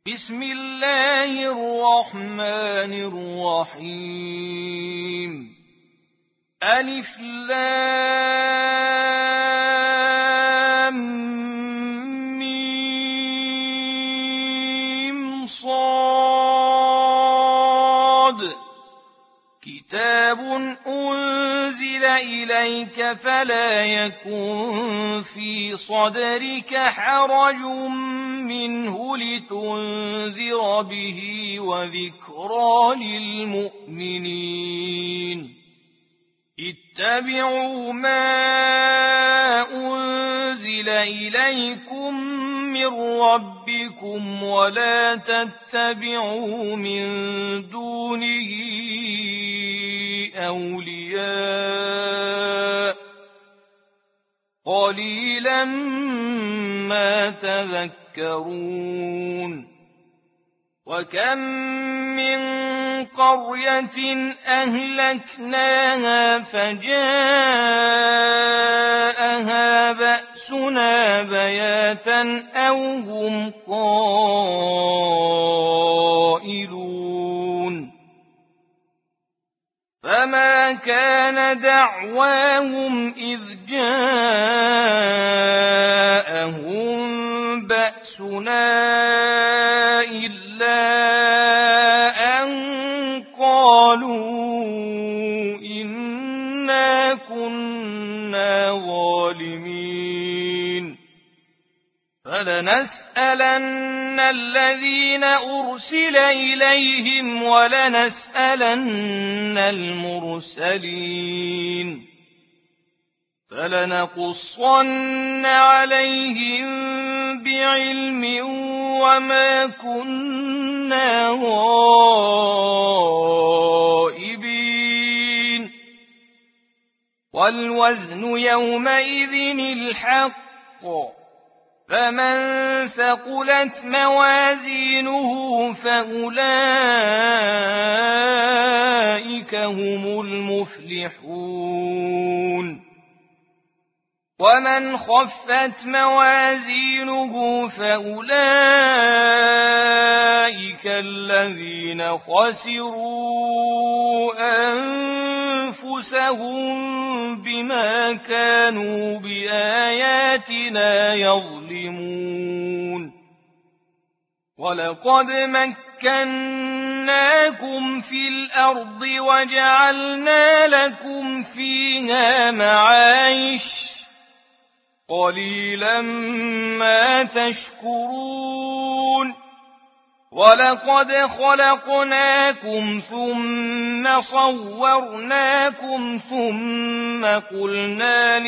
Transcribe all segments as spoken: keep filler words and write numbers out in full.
بسم الله الرحمن الرحيم ألف لام ميم صاد كتاب أنزل إليك فلا يكن في صدرك حرج منه لتنذر به وذكرى للمؤمنين اتبعوا ما أنزل إليكم من ربكم ولا تتبعوا من دونه أولياء قليلا ما تذكرون وكم من قرية أهلكناها فجاءها بأسنا بياتا أو هم قائلون فما كان دعواهم إذ جاءهم بأسنا إلا أن قالوا إنا كنا ظالمين فلنسألن الذين أرسل إليهم ولنسألن المرسلين فلنقصن عليهم بعلم وما كنا غائبين والوزن يومئذ الحق فمن ثقلت موازينه فأولئك هم المفلحون ومن خفت موازينه فأولئك الذين خسروا أنفسهم بما كانوا بآياتنا يظلمون ولقد مكناكم في الأرض وجعلنا لكم فيها معايش قليلا ما تشكرون ولقد خلقناكم ثم صورناكم ثم قلنا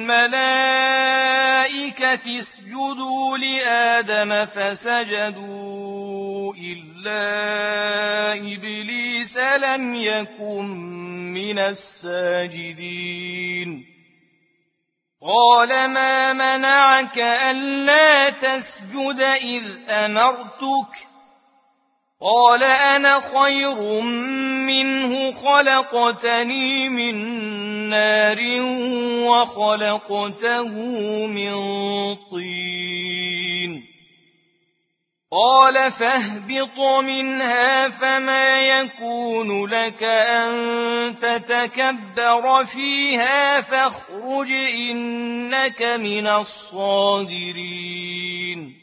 للملائكة اسجدوا لآدم فسجدوا إلا إبليس لم يكن من الساجدين قال ما منعك ألا تسجد إذ أمرتك قال أنا خير منه خلقتني من نار وخلقته من طين قال فاهبط منها فما يكون لك أن تتكبر فيها فاخرج إنك من الصاغرين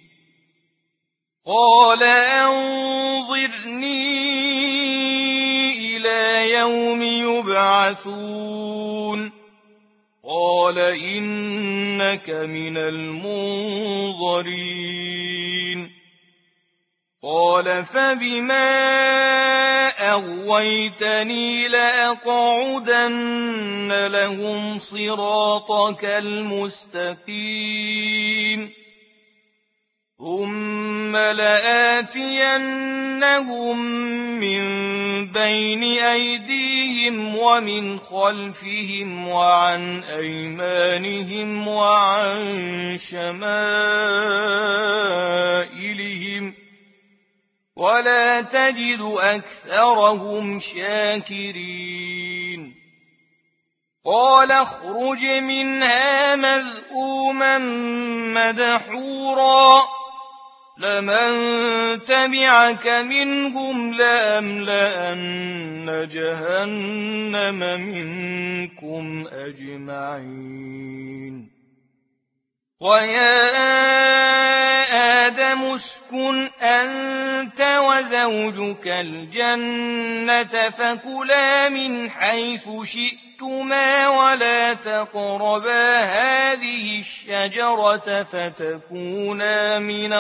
قال أنظرني إلى يوم يبعثون قال إنك من المنظرين قال فبما أغويتني لأقعدن لهم صراطك المستقيم ثم لآتينهم من بين أيديهم ومن خلفهم وعن أيمانهم وعن شمائلهم ولا تجد أكثرهم شاكرين قال اخرج منها مذءوما مدحورا لمن تبعك منهم لأملأن جهنم منكم أجمعين ويا آدم اسكن أنت وزوجك الجنة فكلا من حيث شئتما ولا تقربا هذه الشجرة فتكونا من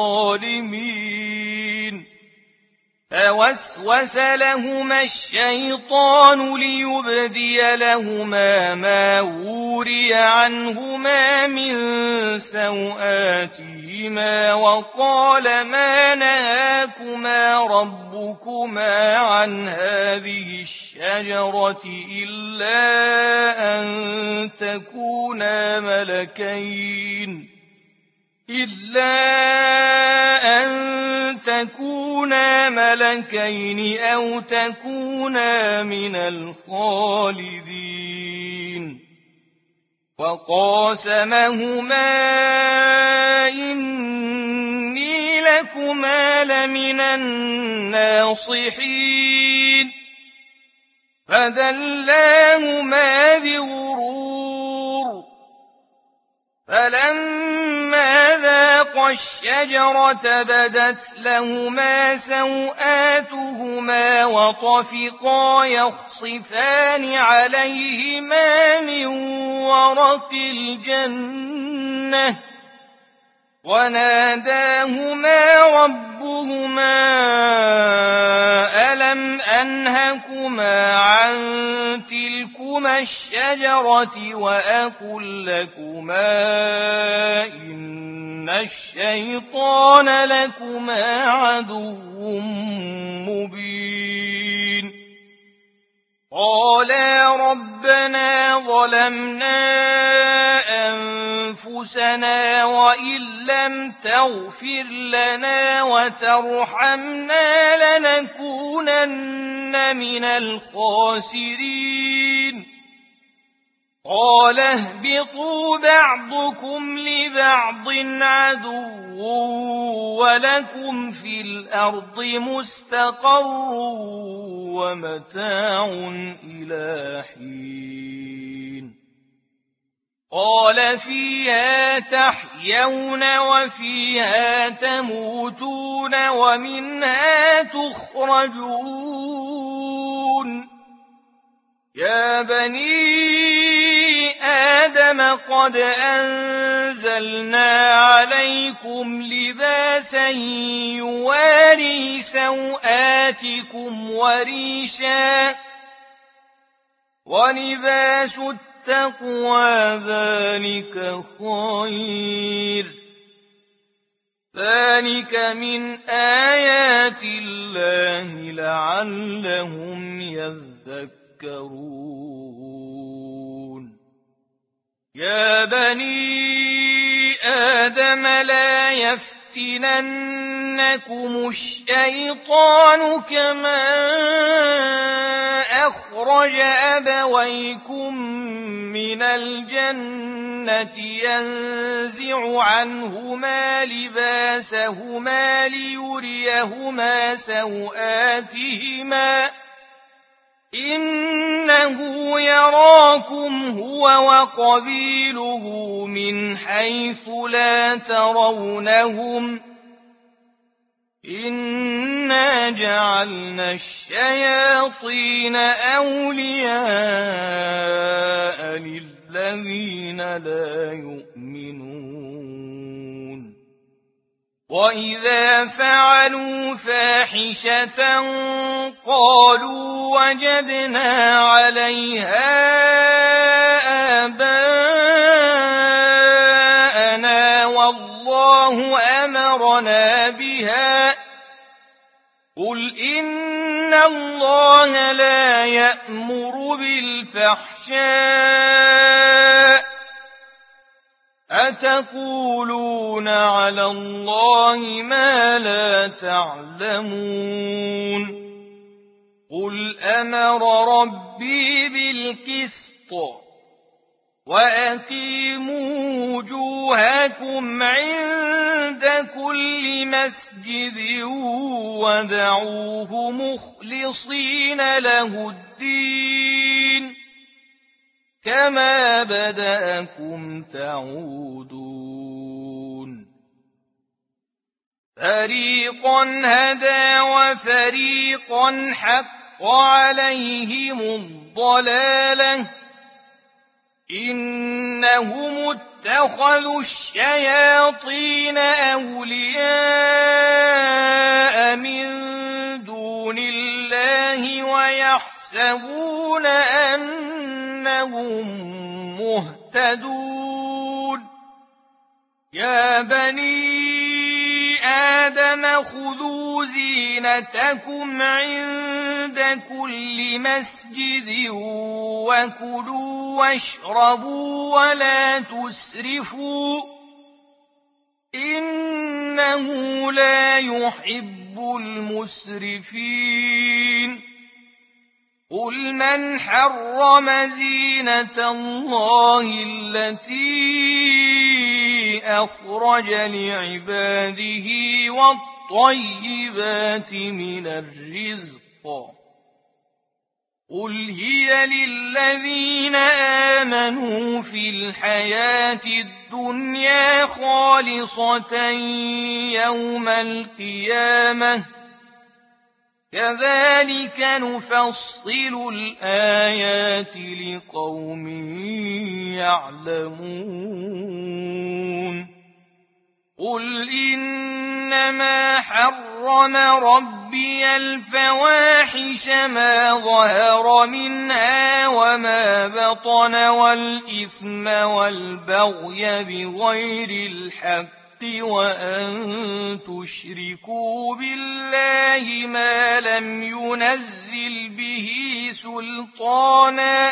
الظالمين فوسوس لهما الشيطان ليبدي لهما ما وري عنهما من سوآتهما وقال ما نهاكما ربكما عن هذه الشجرة إلا أن تكونا ملكين إلا أن تكونا ملكين أو تكونا من الخالدين وقاسمهما إني لكما لمن الناصحين فدلاهما بغرور فلما ذاقا الشجرة بدت لهما سوآتهما وطفقا يخصفان عليهما من ورق الجنة وناداهما ربهما ألم أنهكما عن تلكما الشجرة وأقل لكما إن الشيطان لكما عدو مبين قالا ربنا ظلمنا أنفسنا وإن لم تغفر لنا وترحمنا لنكونن من الخاسرين قال اهبطوا بعضكم لبعض عدو ولكم في الأرض مستقر ومتاع إلى حين قال فيها تحيون وفيها تموتون ومنها تخرجون يا بني آدم قد أنزلنا عليكم لباسا يواري سوآتكم وريشا ولباس التقوى ذلك خير ذلك من آيات الله لعلهم يذكرون يا بني آدم لا يفتننكم الشيطان كما أخرج أبويكم من الجنة ينزع عنهما لباسهما ليريهما سوآتهما إنه يراكم هو وقبيله من حيث لا ترونهم إنا جعلنا الشياطين أولياء للذين لا يؤمنون وإذا فعلوا فاحشة قالوا وجدنا عليها آباءنا والله أمرنا بها قل إن الله لا يأمر بالفحشاء أتقولون على الله ما لا تعلمون قل أمر ربي بالقسط وأقيموا وجوهكم عند كل مسجد ودعوه مخلصين له الدين كما بدأكم تعودون فريقا هدى وفريقا حق عليهم الضلالة إنهم اتخذوا الشياطين أولياء من دون الله ويحسبون أنهم مهتدون يا بني آدم خذوا زينتكم عند كل مسجد وكلوا واشربوا ولا تسرفوا إنه لا يحب المسرفين قل من حرم زينة الله التي أخرج لعباده والطيبات من الرزق قل هي للذين آمنوا في الحياة الدنيا خالصة يوم القيامة كذلك نفصل الآيات لقوم يعلمون قل إنما حرم ربي الفواحش ما ظهر منها وما بطن والإثم والبغي بغير الحق وأن تشركوا بالله ما لم ينزل به سلطانا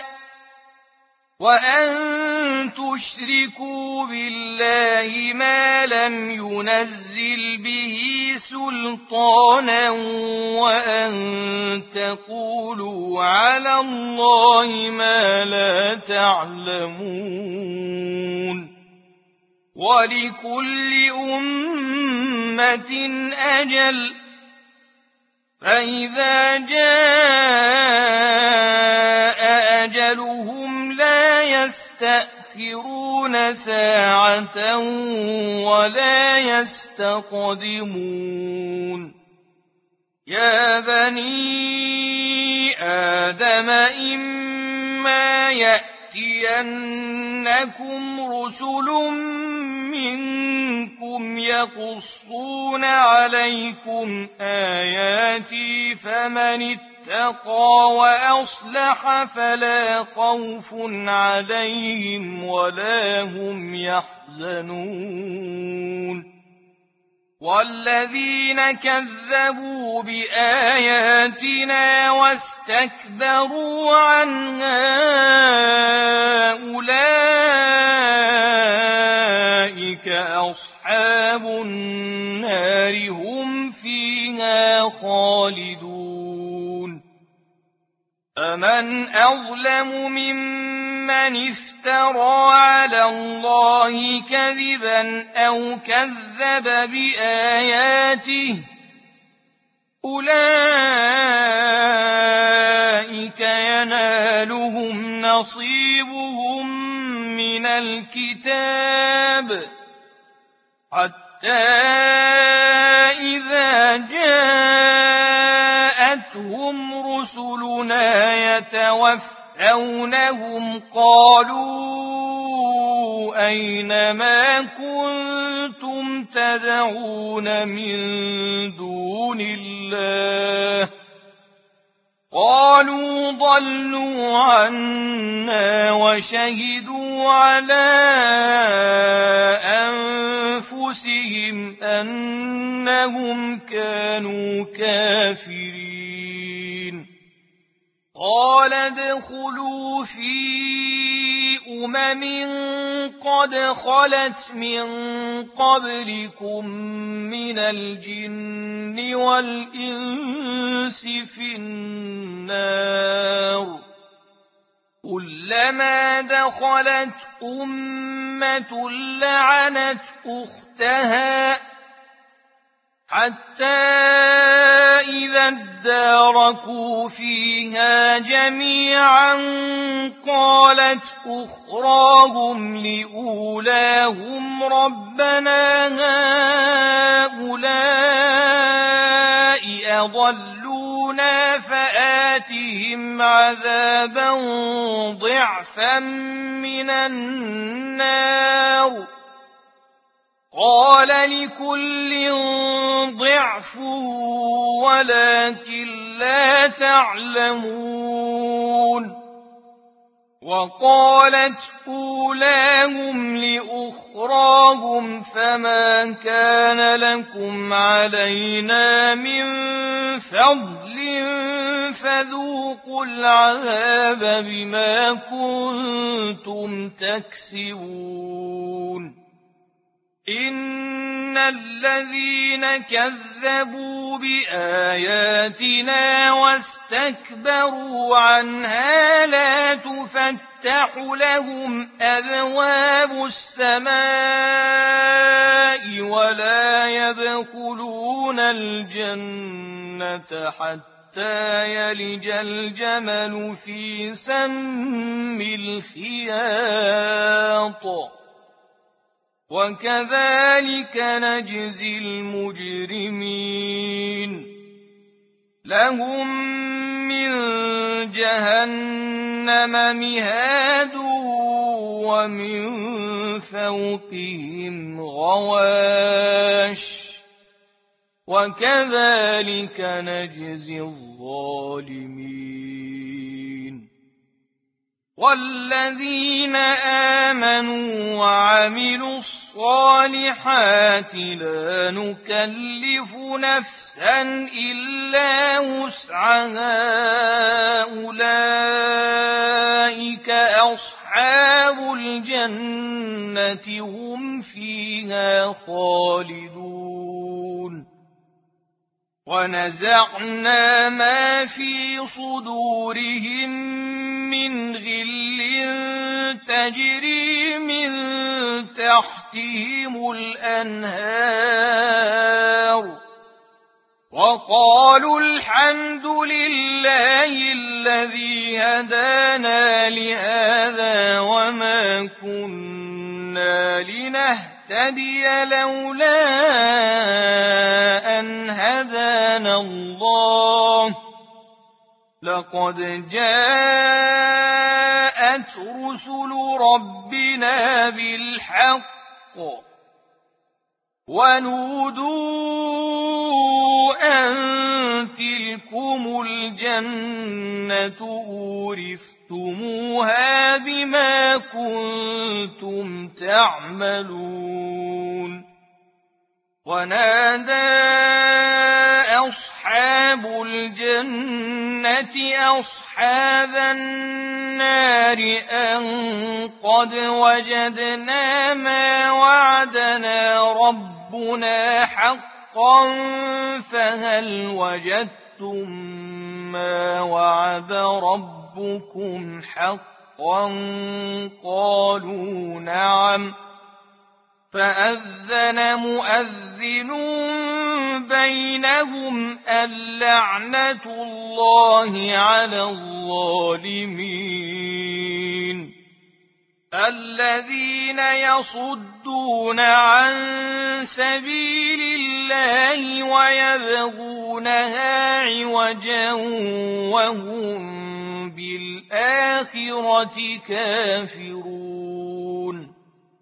وأن تشركوا بالله ما لم ينزل به سلطانا وأن تقولوا على الله ما لا تعلمون ولكل أمة أجل فإذا جاء أجلهم لا يستأخرون ساعة ولا يستقدمون يا بني آدم إما يأتينكم رسل منكم يقصون عليكم آياتي فمن اتقى وأصلح فلا خوف عليهم ولا هم يحزنون والذين كذبوا بآياتنا واستكبروا عنها أولئك أصحاب النار هم فيها خالدون فمن أظلم ممن افترى على الله كذبا أو كذب بآياته أولئك ينالهم نصيبهم من الكتاب حتى إذا جاءتهم رسلنا يتوفونهم قالوا أين ما كنتم تدعون من دون الله قالوا ضلوا عنا وشهدوا على أنفسهم أنهم كانوا كافرين قال ادخلوا في أمم قد خلت من قبلكم من الجن والإنس في النار كلما دخلت أمة لعنت أختها حتى إذا اداركوا فيها جميعا قالت أخراهم لأولاهم ربنا هؤلاء أضلونا فآتهم عذابا ضعفا من النار قال لكل ضعف ولكن لا تعلمون وقالت أولاهم لأخراهم فما كان لكم علينا من فضل فذوقوا العذاب بما كنتم تكسبون إن الذين كذبوا بآياتنا واستكبروا عنها لا تفتح لهم أبواب السماء ولا يدخلون الجنة حتى يلج الجمل في سم الخياط وكذلك نجزي المجرمين لهم من جهنم مهاد ومن فوقهم غواش وكذلك نجزي الظالمين والذين آمنوا وعملوا الصالحات لا نكلف نفسا إلا وسعها أولئك أصحاب الجنة هم فيها خالدون ونزعنا ما في صدورهم من غل تجري من تحتهم الأنهار وقالوا الحمد لله الذي هدانا لهذا وما كنا لنهتدي لولا أن هدانا الله لقد جاءت رسل ربنا بالحق ونودوا أن تلكم الجنة أورثتموها بما كنتم تعملون ونادى أصحاب الجنة أصحاب النار أن قد وجدنا ما وعدنا ربنا حقا فهل وجدتم ما وعد ربكم حقا قالوا نعم فأذن مؤذن بينهم اللعنة الله على الظالمين الذين يصدون عن سبيل الله ويبغونها عوجا وهم بالآخرة كافرون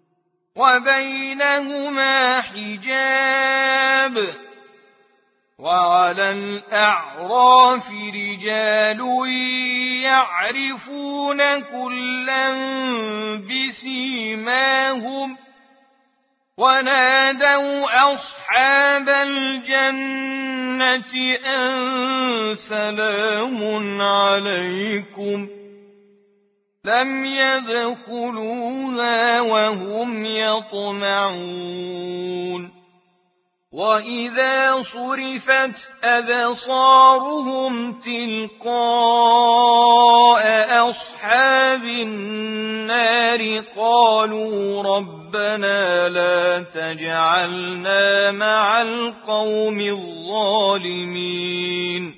وبينهما حجاب وعلى الأعراف رجال يعرفون كلا بسيماهم ونادوا أصحاب الجنة أن سلام عليكم لم يدخلوها وهم يطمعون وَإِذَا صُرِفَتْ أَبْصَارُهُمْ تِلْقَاءَ أَصْحَابِ النَّارِ قَالُوا رَبَّنَا لَا تَجْعَلْنَا مَعَ الْقَوْمِ الظَّالِمِينَ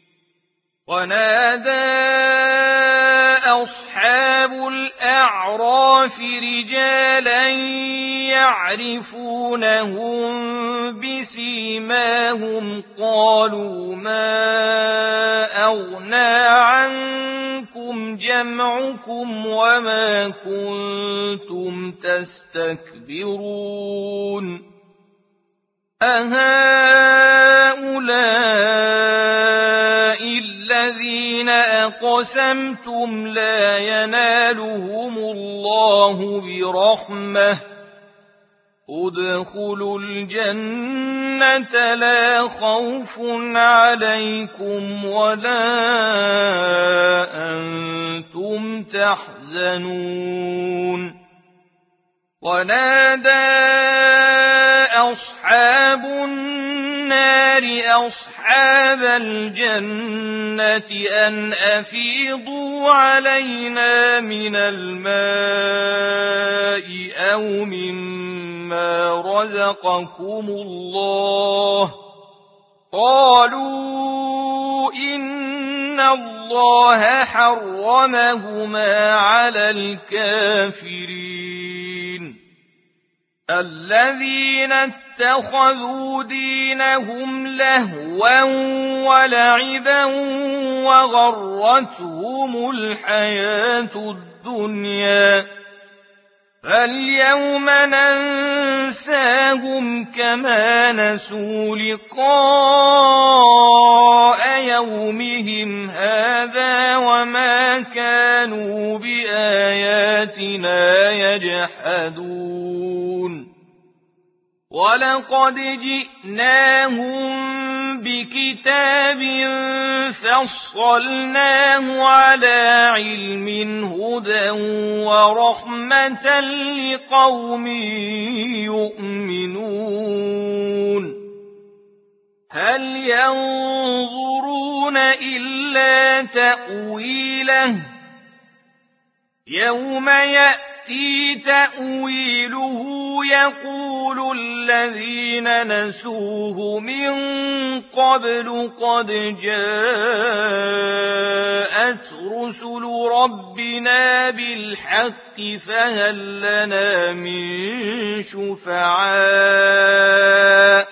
وَنَادَىٰ أَصْحَابُ الْأَعْرَافِ رِجَالًا يَعْرِفُونَهُم بِسِيمَاهُمْ قَالُوا مَا أَغْنَىٰ عَنكُمْ جَمْعُكُمْ وَمَا كُنتُمْ تَسْتَكْبِرُونَ أَهَٰؤُلَاءِ الَّذِينَ أَقْسَمْتُمْ لَا يَنَالُهُمُ اللَّهُ بِرَحْمَةٍ ادْخُلُوا الْجَنَّةَ لَا خَوْفٌ عَلَيْكُمْ وَلَا أَنتُمْ تَحْزَنُونَ ونادى أصحاب النار أصحاب الجنة أن أفيضوا علينا من الماء أو مما رزقكم الله قالوا إن الله حرمهما على الكافرين الذين اتخذوا دينهم لهوا ولعبا وغرتهم الحياة الدنيا فاليوم ننساهم كما نسوا لقاء يومهم هذا وما كانوا بآياتنا يجحدون ولقد جئناهم بكتاب فصلناه على علم هدى ورحمة لقوم يؤمنون هل ينظرون إلا تأويله يوم يأتي تأويله يقول الذين نسوه من قبل قد جاءت رسل ربنا بالحق فهل لنا من شفعاء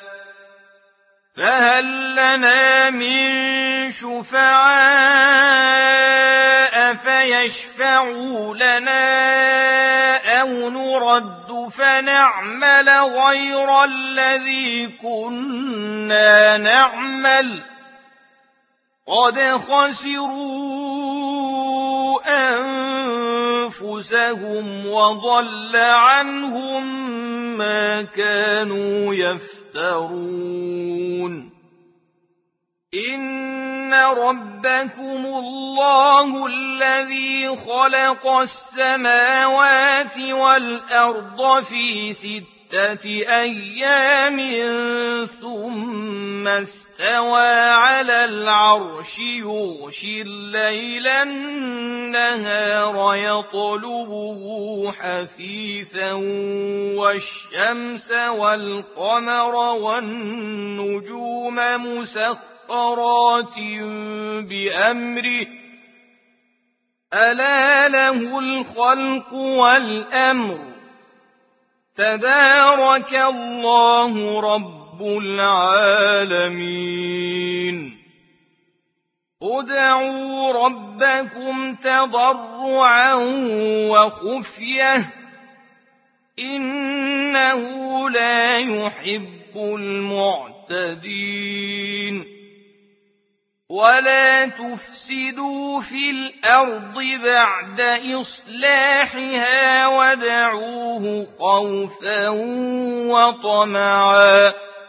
فهل لنا من شفعاء فيشفعوا لنا أو نرد فنعمل غير الذي كنا نعمل قد خسروا أنفسهم وضل عنهم ما كانوا يفترون إن ربكم الله الذي خلق السماوات والأرض في ستة أيام ثم استوى على العرش يغشي الليل النهار يطلبه حثيثا والشمس والقمر والنجوم مسخرات بأمره ألا له الخلق والأمر تبارك الله رب العالمين ادعوا ربكم تضرعا وخفية إنه لا يحب المعتدين ولا تفسدوا في الأرض بعد إصلاحها وادعوه خوفا وطمعا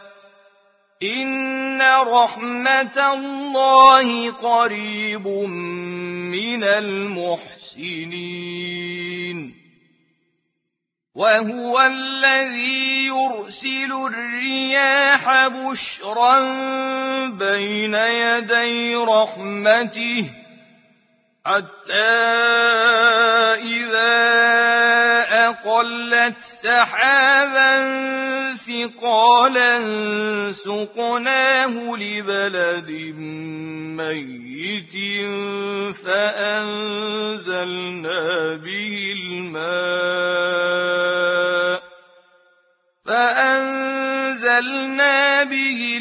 إن رحمة الله قريب من المحسنين وهو الذي يرسل الرياح بشرا بين يدي رحمته حتى إذا أقلت سحابا ثقالا سقناه لبلد ميت فأنزلنا به الماء فأنزلنا به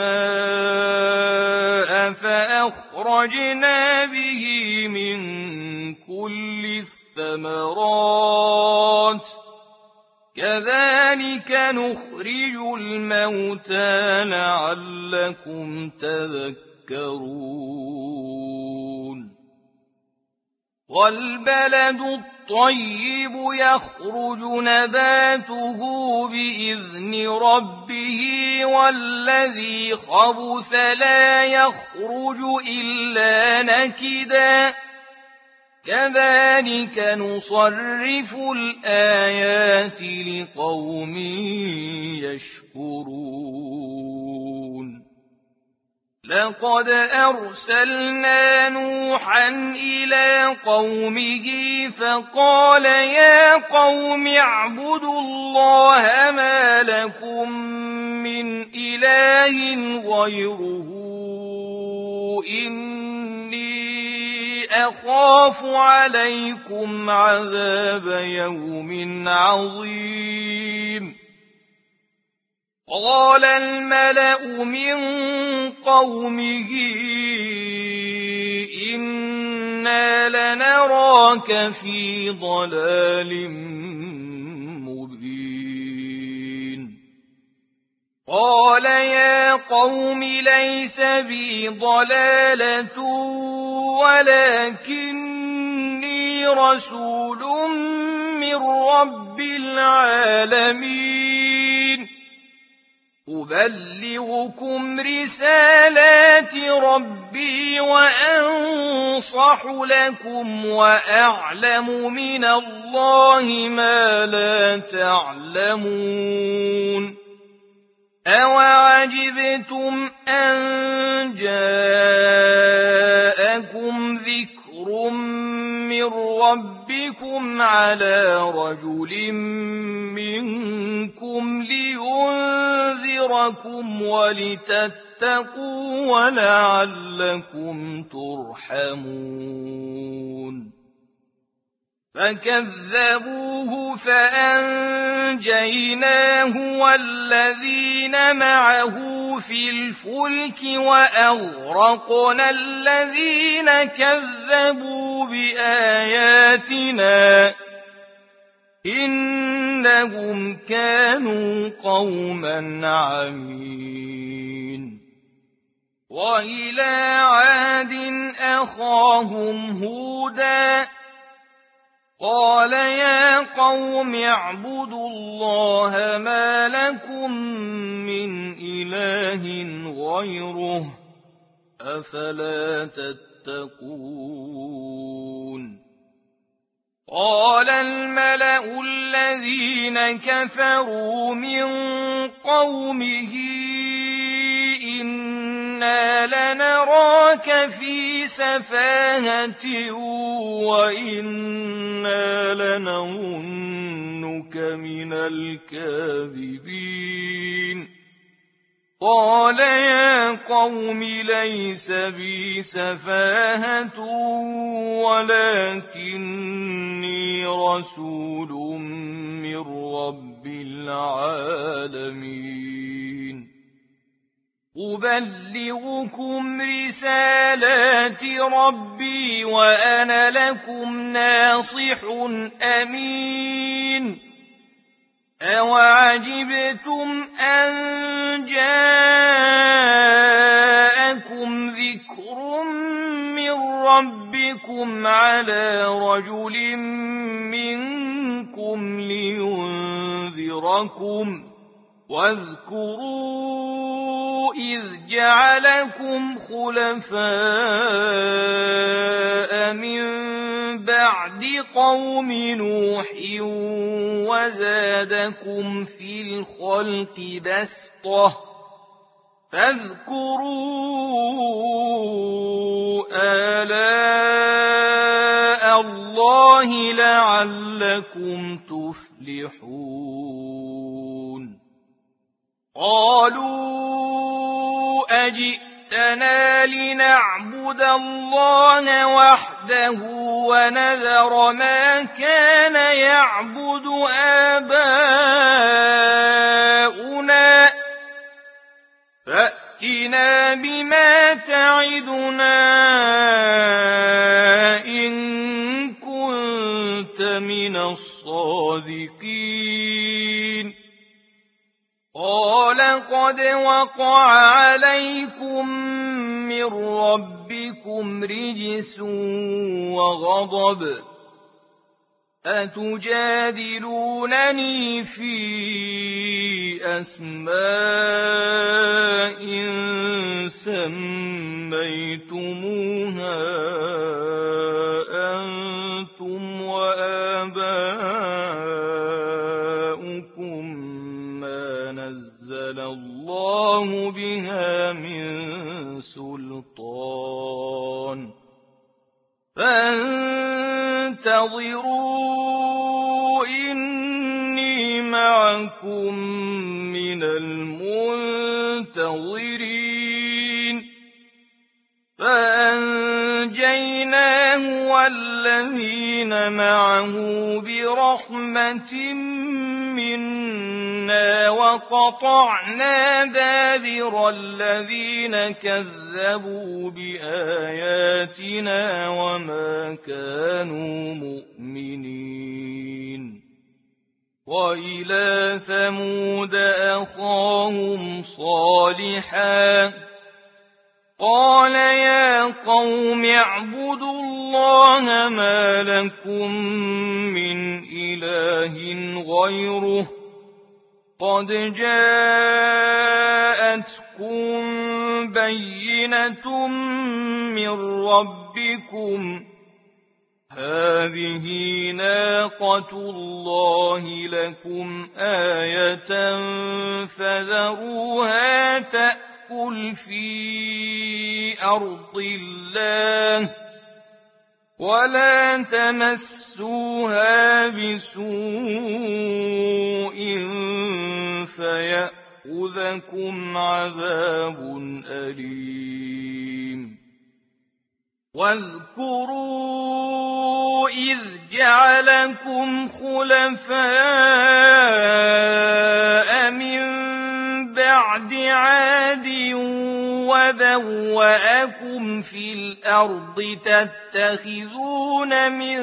الماء فأخرجنا به من كل الثمرات كذلك نخرج الموتى لعلكم تذكرون والبلد الطيب يخرج نباته بإذن ربه والذي خبث لا يخرج إلا نكدا كذلك نصرف الآيات لقوم يشكرون لقد أرسلنا نوحا إلى قومه فقال يا قوم اعبدوا الله ما لكم من إله غيره إني أخاف عليكم عذاب يوم عظيم قال الملأ من قومه إنا لنراك في ضلال مبين قال يا قوم ليس بي ضلالة ولكني رسول من رب العالمين أبلغكم رسالات ربي وأنصح لكم وأعلم من الله ما لا تعلمون أوعجبتم أن جاءكم ذكر من ربكم على رجل منكم لينذركم ولتتقوا ولعلكم ترحمون فكذبوه فأنجيناه والذين معه في الفلك وأغرقنا الذين كذبوا بآياتنا إنهم كانوا قوما عمين وإلى عاد أخاهم هودا قال يا قوم اعبدوا الله ما لكم من إله غيره أفلا تتقون قال الملأ الذين كفروا من قومه إنا لنراك في سفاهة وإنا لنظنك من الكاذبين قال يا قوم ليس بي سفاهة ولكني رسول من رب العالمين أبلغكم رسالات ربي وأنا لكم ناصح أمين أوعجبتم أن جاءكم ذكر من ربكم على رجل منكم لينذركم واذكروا إذ جعلكم خلفاء من بعد قوم نوح وزادكم في الخلق بسطة فاذكروا آلاء الله لعلكم تفلحون قالوا أجئتنا لنعبد الله وحده ونذر ما كان يعبد آباؤنا فأتنا بما تعدنا إن كنت من الصادقين قال قد وقع عليكم من ربكم رجس وغضب أتجادلونني في أسماء سميتموها أنتم وآباؤكم ما نزل الله بها من سلطان فانتظروا إني معكم من المنتظرين فأنجيناه والذين معه برحمة منا وقطعنا دابر الذين كذبوا بآياتنا وما كانوا مؤمنين وإلى ثمود أخاهم صالحا قال يا قوم اعبدوا الله ما لكم من إله غيره قد جاءتكم بينة من ربكم هذه ناقة الله لكم آية فذروها تأكل في أرض الله ولا تمسوها بسوء فيأخذكم عذاب أليم واذكروا إذ جعلكم خلفاء من بعد عاد وبوأكم في الأرض تتخذون من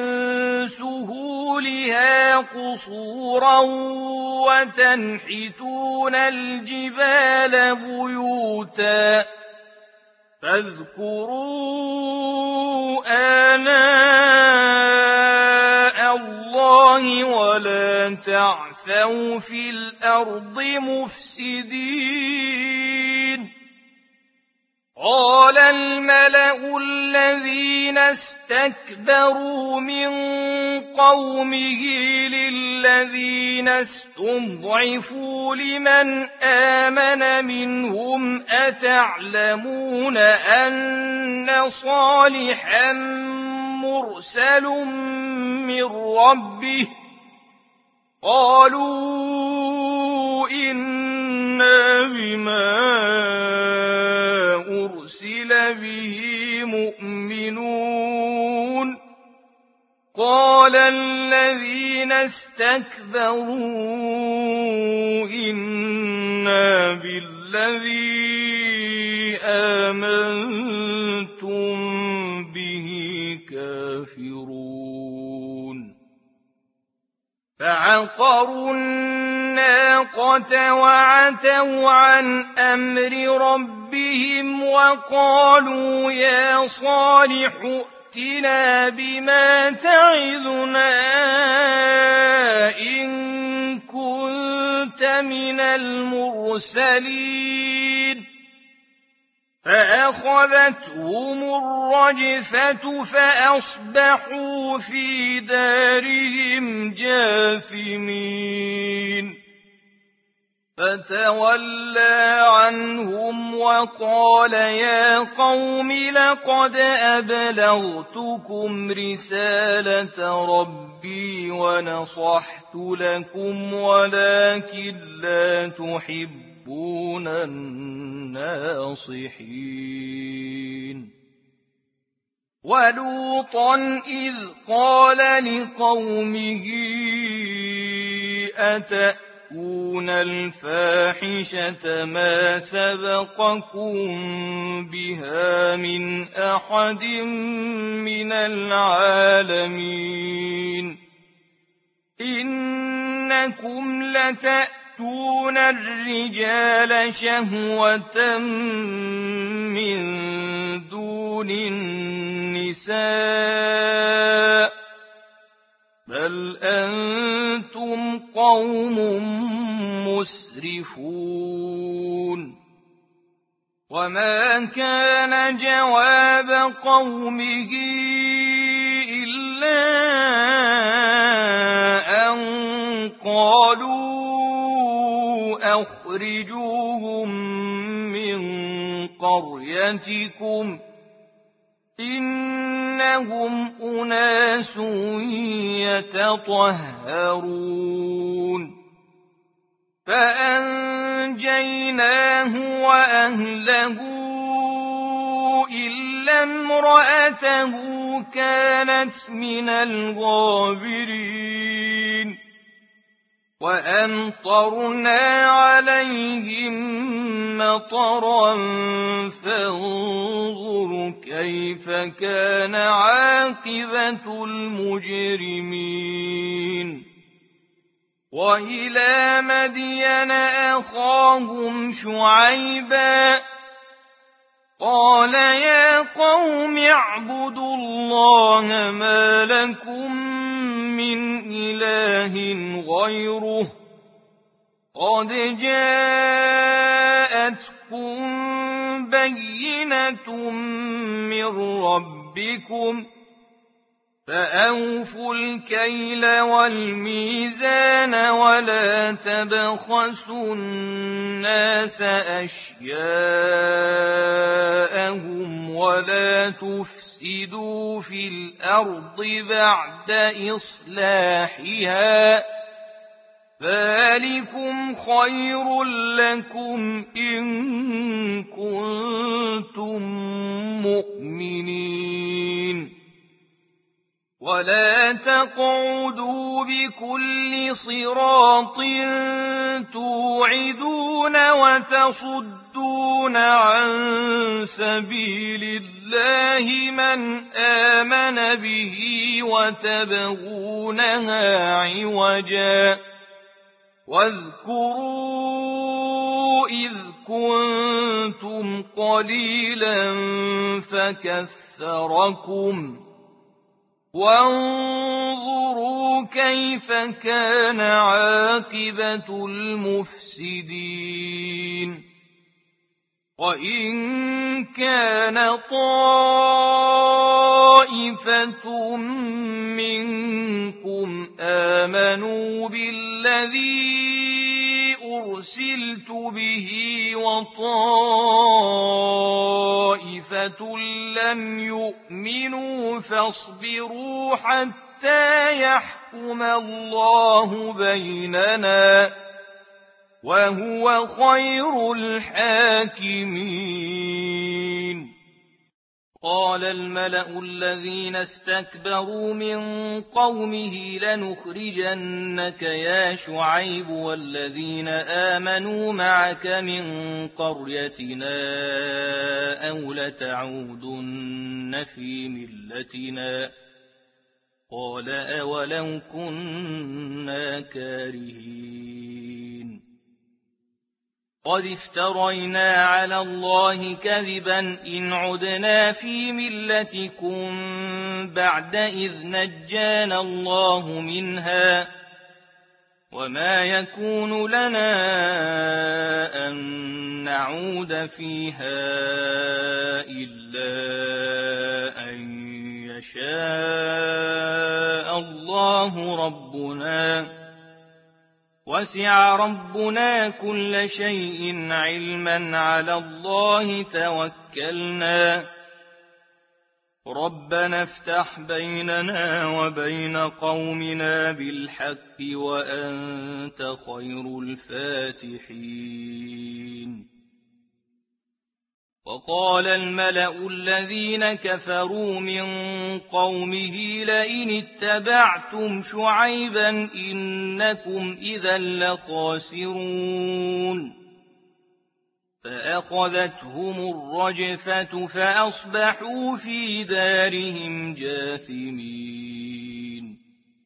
سهولها قصورا وتنحتون الجبال بيوتا فاذكروا آلاء الله ولا تعثوا في الأرض مفسدين قال الملأ الذين استكبروا من قومه للذين استضعفوا لمن آمن منهم أتعلمون أن صالحا مرسل من ربه قالوا إنا بما أرسل به مؤمنون قال الذين استكبروا إنا بالذي آمنتم به كافرون فعقروا الناقة وعتوا عن أمر ربهم وقالوا يا صالح ائتنا بما تعظنا إن كنت من المرسلين فأخذتهم الرجفة فأصبحوا في دارهم جاثمين فتولى عنهم وقال يا قوم لقد أبلغتكم رسالة ربي ونصحت لكم ولكن لا تحبون الناصحين ولوطا إذ قال لقومه أتأتون الفاحشة ما سبقكم بها من أحد من العالمين إنكم لتأتون الرجال شهوة من دون النساء بل أنتم قوم مسرفون وما كان جواب قومه إلا أن قالوا أخرجوهم من قريتكم إنهم أناس يتطهرون فأنجيناه وأهله إلا امرأته كانت من الغابرين وأمطرنا عليهم مطرا فانظر كيف كان عاقبة المجرمين وإلى مدين أخاهم شعيبا قال يا قوم اعبدوا الله ما لكم من إله غيره قد جاءتكم بينة من ربكم فأوفوا الكيل والميزان ولا تبخسوا الناس أشياءهم ولا تفسدوا في الأرض بعد إصلاحها ذلكم خير لكم إن كنتم مؤمنين ولا تقعدوا بكل صراط توعدون وتصدون عن سبيل الله من آمن به وتبغونها عوجا واذكروا إذ كنتم قليلا فكثركم وانظروا كيف كان عاقبة المفسدين وإن كان طائفة منكم آمنوا بالذي أرسلت به وطائفة لم يؤمنوا فاصبروا حتى يحكم الله بيننا وهو خير الحاكمين قال الملأ الذين استكبروا من قومه لنخرجنك يا شعيب والذين آمنوا معك من قريتنا أو لتعودن في ملتنا قال أولو كنا كارهين قد افترينا على الله كذبا إن عدنا في ملتكم بعد إذ نجانا الله منها وما يكون لنا أن نعود فيها إلا أن يشاء الله ربنا وسع ربنا كل شيء علما على الله توكلنا ربنا افتح بيننا وبين قومنا بالحق وأنت خير الفاتحين. وقال الملأ الذين كفروا من قومه لئن اتبعتم شعيبا إنكم إذا لخاسرون فأخذتهم الرجفة فأصبحوا في دارهم جاثمين.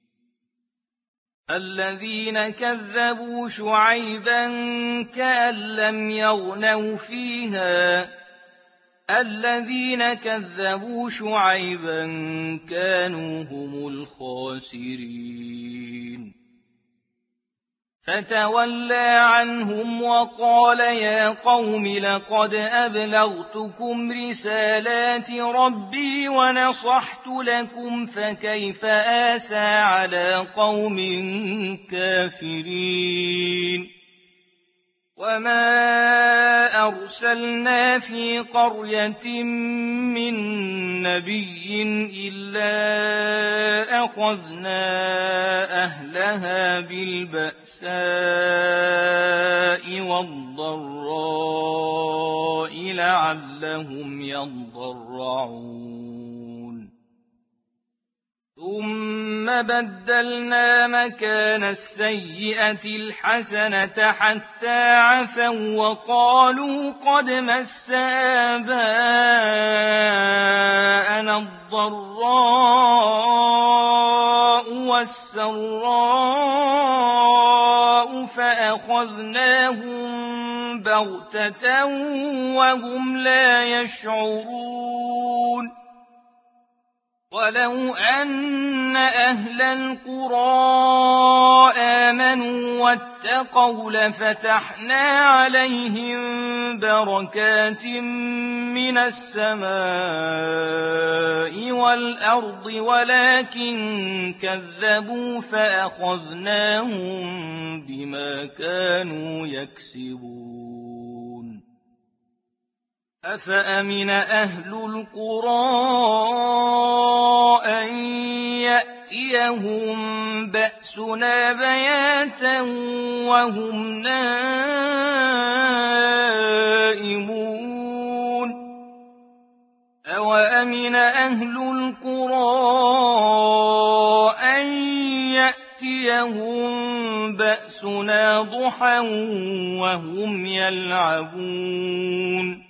الذين كذبوا شعيبا كأن لم يغنوا فيها الذين كذبوا شعيبا كانوا هم الخاسرين. فتولى عنهم وقال يا قوم لقد أبلغتكم رسالات ربي ونصحت لكم فكيف آسى على قوم كافرين. وما أرسلنا في قرية من نبي إلا أخذنا أهلها بالبأساء والضراء لعلهم يضرعون. ثم بدلنا مكان السيئة الحسنة حتى عفوا وقالوا قد مس آباءنا الضراء والسراء فأخذناهم بغتة وهم لا يشعرون. ولو أن أهل القرى آمنوا واتقوا لفتحنا عليهم بركات من السماء والأرض ولكن كذبوا فأخذناهم بما كانوا يكسبون. أفأمن أهل القرى أن يأتيهم بأسنا بياتا وهم نائمون. أوأمن أهل القرى أن يأتيهم بأسنا ضحى وهم يلعبون.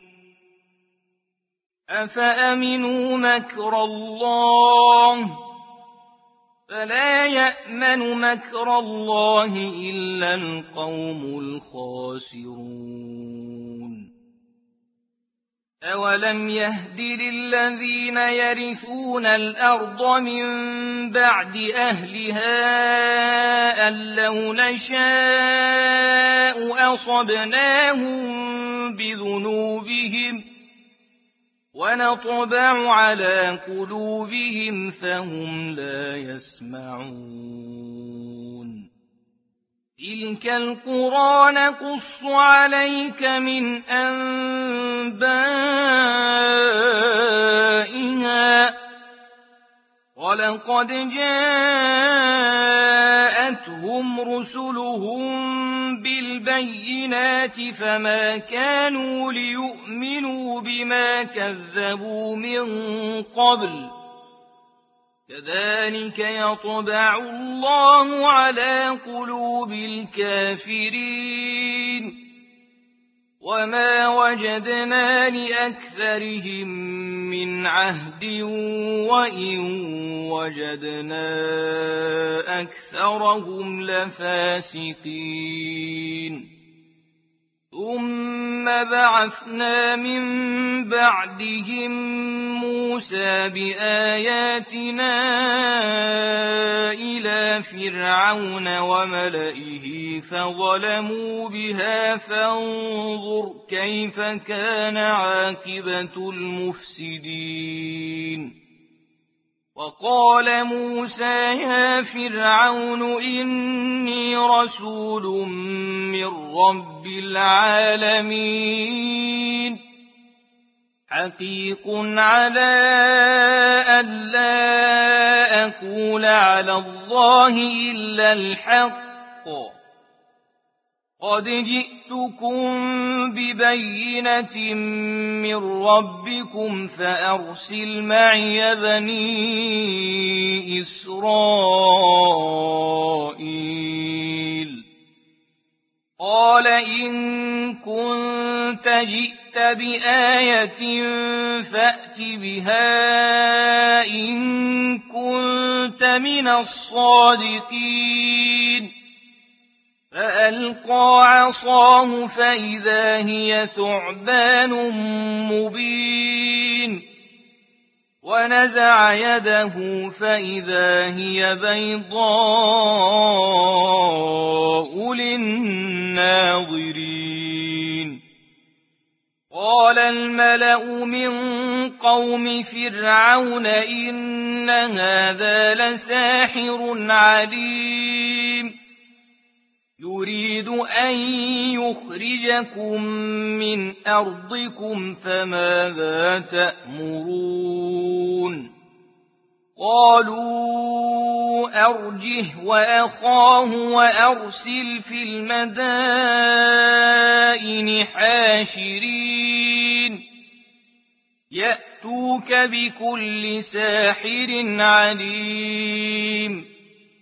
أفأمنوا مكر الله فلا يأمن مكر الله إلا القوم الخاسرون. أولم يهد للذين يرثون الأرض من بعد أهلها أن لو نشاء أصبناهم بذنوبهم ونطبع على قلوبهم فهم لا يسمعون. تلك القرى نقص عليك من أنبائها ولقد جاءتهم رسلهم بالبينات فما كانوا ليؤمنوا بما كذبوا من قبل كذلك يطبع الله على قلوب الكافرين وما وجدنا لأكثرهم من عهد وإن وجدنا أكثرهم لفاسقين ثم بعثنا من بعدهم موسى بآياتنا إلى فرعون وملئه فظلموا بها فانظر كيف كان عاقبة المفسدين. وقال موسى يا فرعون إني رسول من رب العالمين حقيق على أن لا أقول على الله إلا الحق قد جئتكم ببينة من ربكم فأرسل معي بني إسرائيل. قال إن كنت جئت بآية فأت بها إن كنت من الصادقين. فألقى عصاه فإذا هي ثعبان مبين ونزع يده فإذا هي بيضاء للناظرين. قال الملأ من قوم فرعون إن هذا لساحر عليم يريد أن يخرجكم من أرضكم فماذا تأمرون؟ قالوا أرجه وأخاه وأرسل في المدائن حاشرين يأتوك بكل ساحر عليم.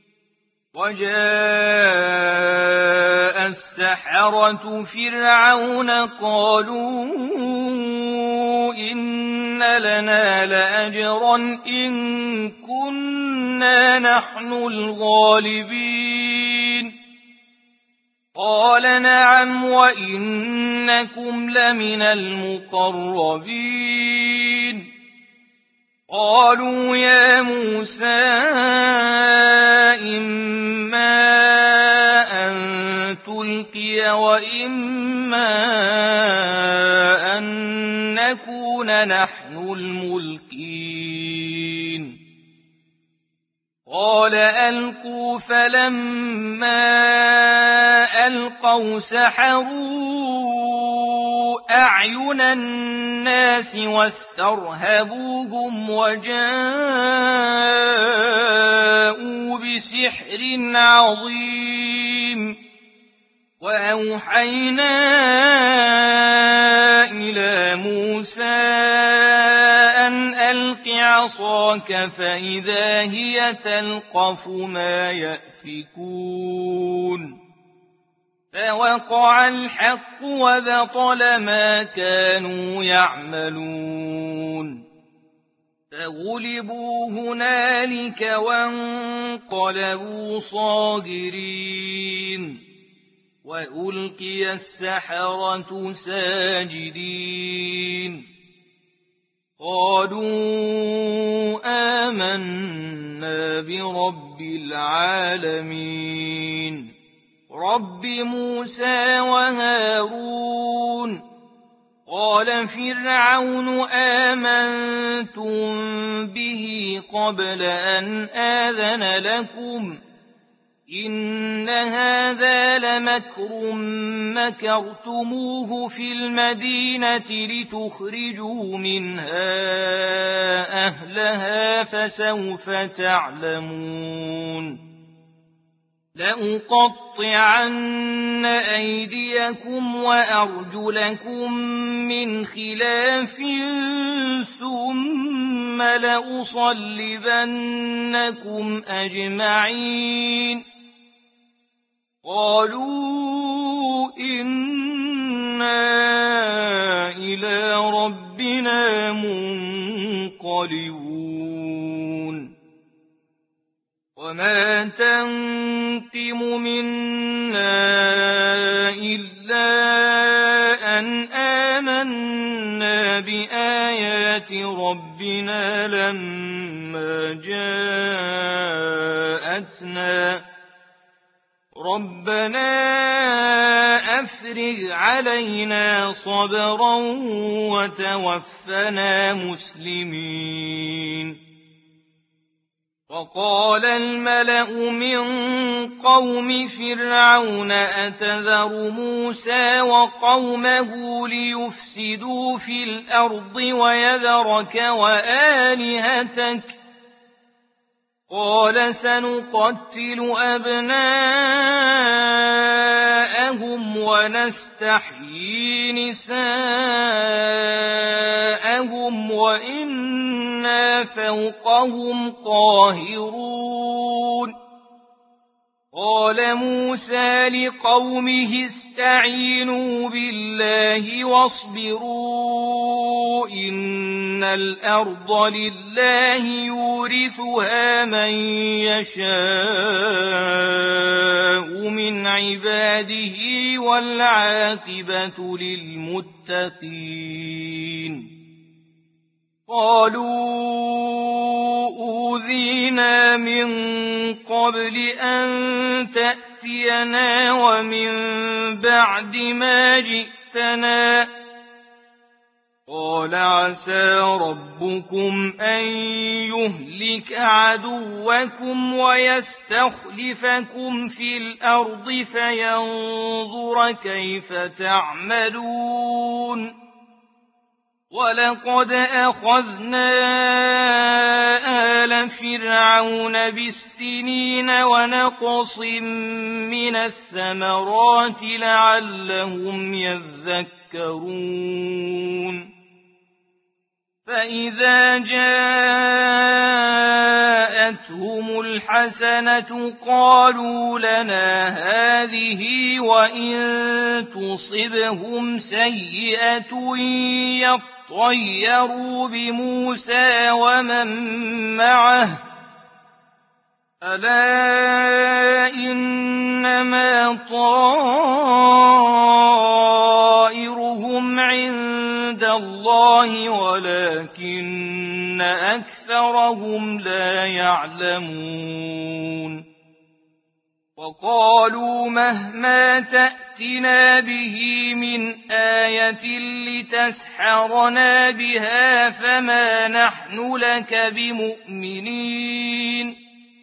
وجاء السحرة فرعون قالوا إن لنا لأجرا إن كنا نحن الغالبين. قال نعم وإنكم لمن المقربين. قالوا يا موسى إما أن تلقي وإما أن نكون نحن الملقين. قال ألقوا فلما ألقوا سحروا أعين الناس واسترهبوهم وجاءوا بسحر عظيم. وأوحينا إلى موسى أن ألق عصاك فإذا هي تلقف ما يأفكون. فوقع الحق وبطل ما كانوا يعملون. فغلبوا هنالك وانقلبوا صاغرين وألقي السحرة ساجدين. قالوا آمنا برب العالمين رب موسى وهارون. قال فرعون آمنتم به قبل أن آذن لكم إن هذا لمكر مكرتموه في المدينة لتخرجوا منها أهلها فسوف تعلمون. لأقطعن أيديكم وأرجلكم من خلاف ثم لأصلبنكم أجمعين. قالوا إنا إلى ربنا منقلبون. وما تنقم منا إلا آيات ربنا لما جاءتنا ربنا أفرغ علينا صبرا وتوفنا مسلمين. وقال الملأ من قوم فرعون أتذر موسى وقومه ليفسدوا في الأرض ويذرك وآلهتك قال سنقتل أبناءهم ونستحيي نساءهم وإنا فوقهم قاهرون. قال موسى لقومه استعينوا بالله واصبروا إن الأرض لله يورثها من يشاء من عباده والعاقبة للمتقين. قالوا أوذينا من قبل أن تأتينا ومن بعد ما جئتنا قال عسى ربكم أن يهلك عدوكم ويستخلفكم في الأرض فينظر كيف تعملون. ولقد أخذنا آل فرعون بالسنين ونقص من الثمرات لعلهم يذكرون. فإذا جاءتهم الحسنة قالوا لنا هذه وإن تصبهم سيئة يطيروا بموسى ومن معه ألا إنما طائرهم عند الله ولكن أكثرهم لا يعلمون. وقالوا مهما تأتنا به من آية لتسحرنا بها فما نحن لك بمؤمنين.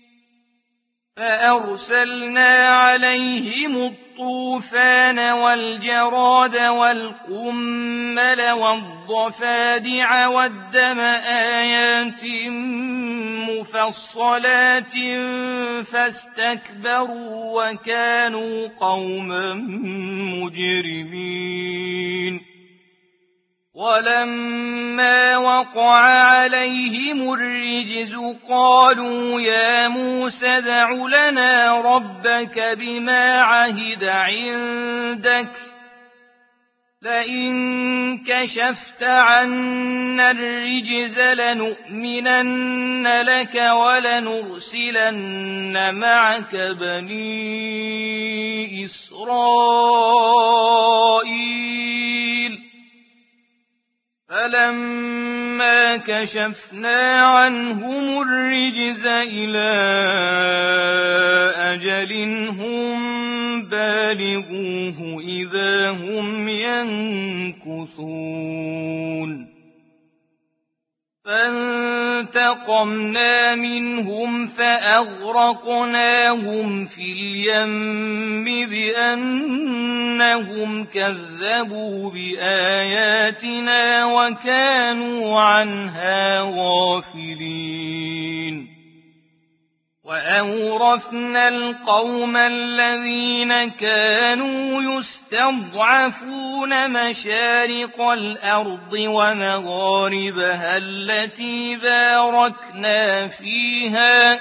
فأرسلنا عليهم الطوفان والجراد والقمل والضفادع والدم آيات مفصلات فاستكبروا وكانوا قوما مجرمين. ولما وقع عليهم الرجز قالوا يا موسى ادع لنا ربك بما عهد عندك لئن كشفت عنا الرجز لنؤمنن لك ولنرسلن معك بني إسرائيل. فلما كشفنا عنهم الرجز إلى أجل هم بالغوه إذا هم ينكثون. فانتقمنا منهم فأغرقناهم في اليم بأنهم كذبوا بآياتنا وكانوا عنها غافلين. وأورثنا القوم الذين كانوا يستضعفون مشارق الأرض ومغاربها التي باركنا فيها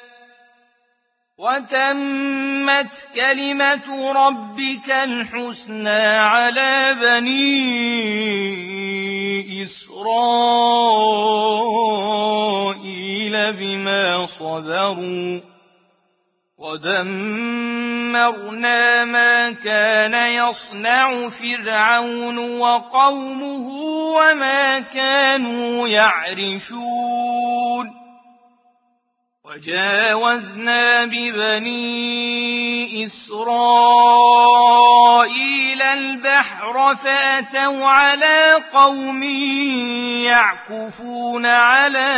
وتمت كلمة ربك الحسنى على بني إسرائيل بما صبروا وَدَمَّرْنَا مَا كَانَ يَصْنَعُ فِرْعَوْنُ وَقَوْمُهُ وَمَا كَانُوا يَعْرِشُونَ وَجَاوَزْنَا بِبَنِي إِسْرَائِيلَ الْبَحْرَ فَأَتَوْا عَلَىٰ قَوْمٍ يَعْكُفُونَ عَلَىٰ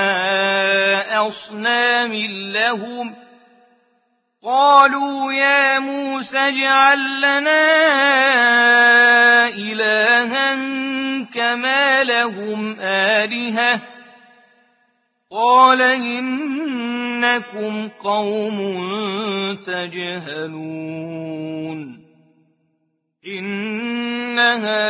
أَصْنَامٍ لَّهُمْ قَالُوا يَا مُوسَى اجْعَل لَّنَا إِلَٰهًا كَمَا لَهُمْ آلِهَةٌ قَالَ إِنَّكُمْ قَوْمٌ تَجْهَلُونَ إِنَّ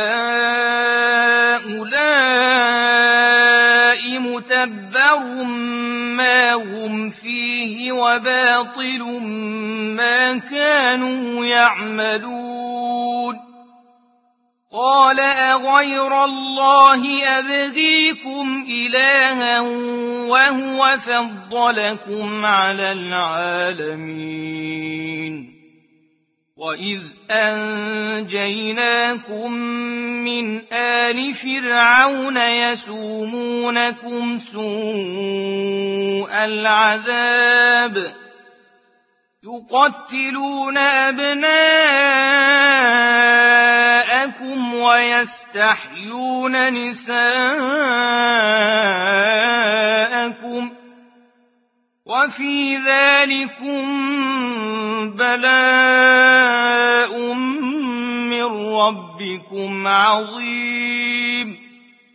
هَٰؤُلَاءِ مُتَبَّرٌ مَّا هُمْ فِيهِ وَبَاطِلٌ مَّا كَانُوا يَعْمَلُونَ قَالَ أَغَيْرَ اللَّهِ أَبْغِيكُمْ إِلَٰهًا وَهُوَ فَضَّلَكُمْ عَلَى الْعَالَمِينَ وَإِذْ أَنجَيْنَاكُم مِّنْ آلِ فِرْعَوْنَ يَسُومُونَكُمْ سُوءَ الْعَذَابِ يُقَتِّلُونَ أَبْنَاءَكُمْ وَيَسْتَحْيُونَ نِسَاءَكُمْ وَفِي ذَٰلِكُم بَلَاءٌ مِّن رَّبِّكُمْ عَظِيمٌ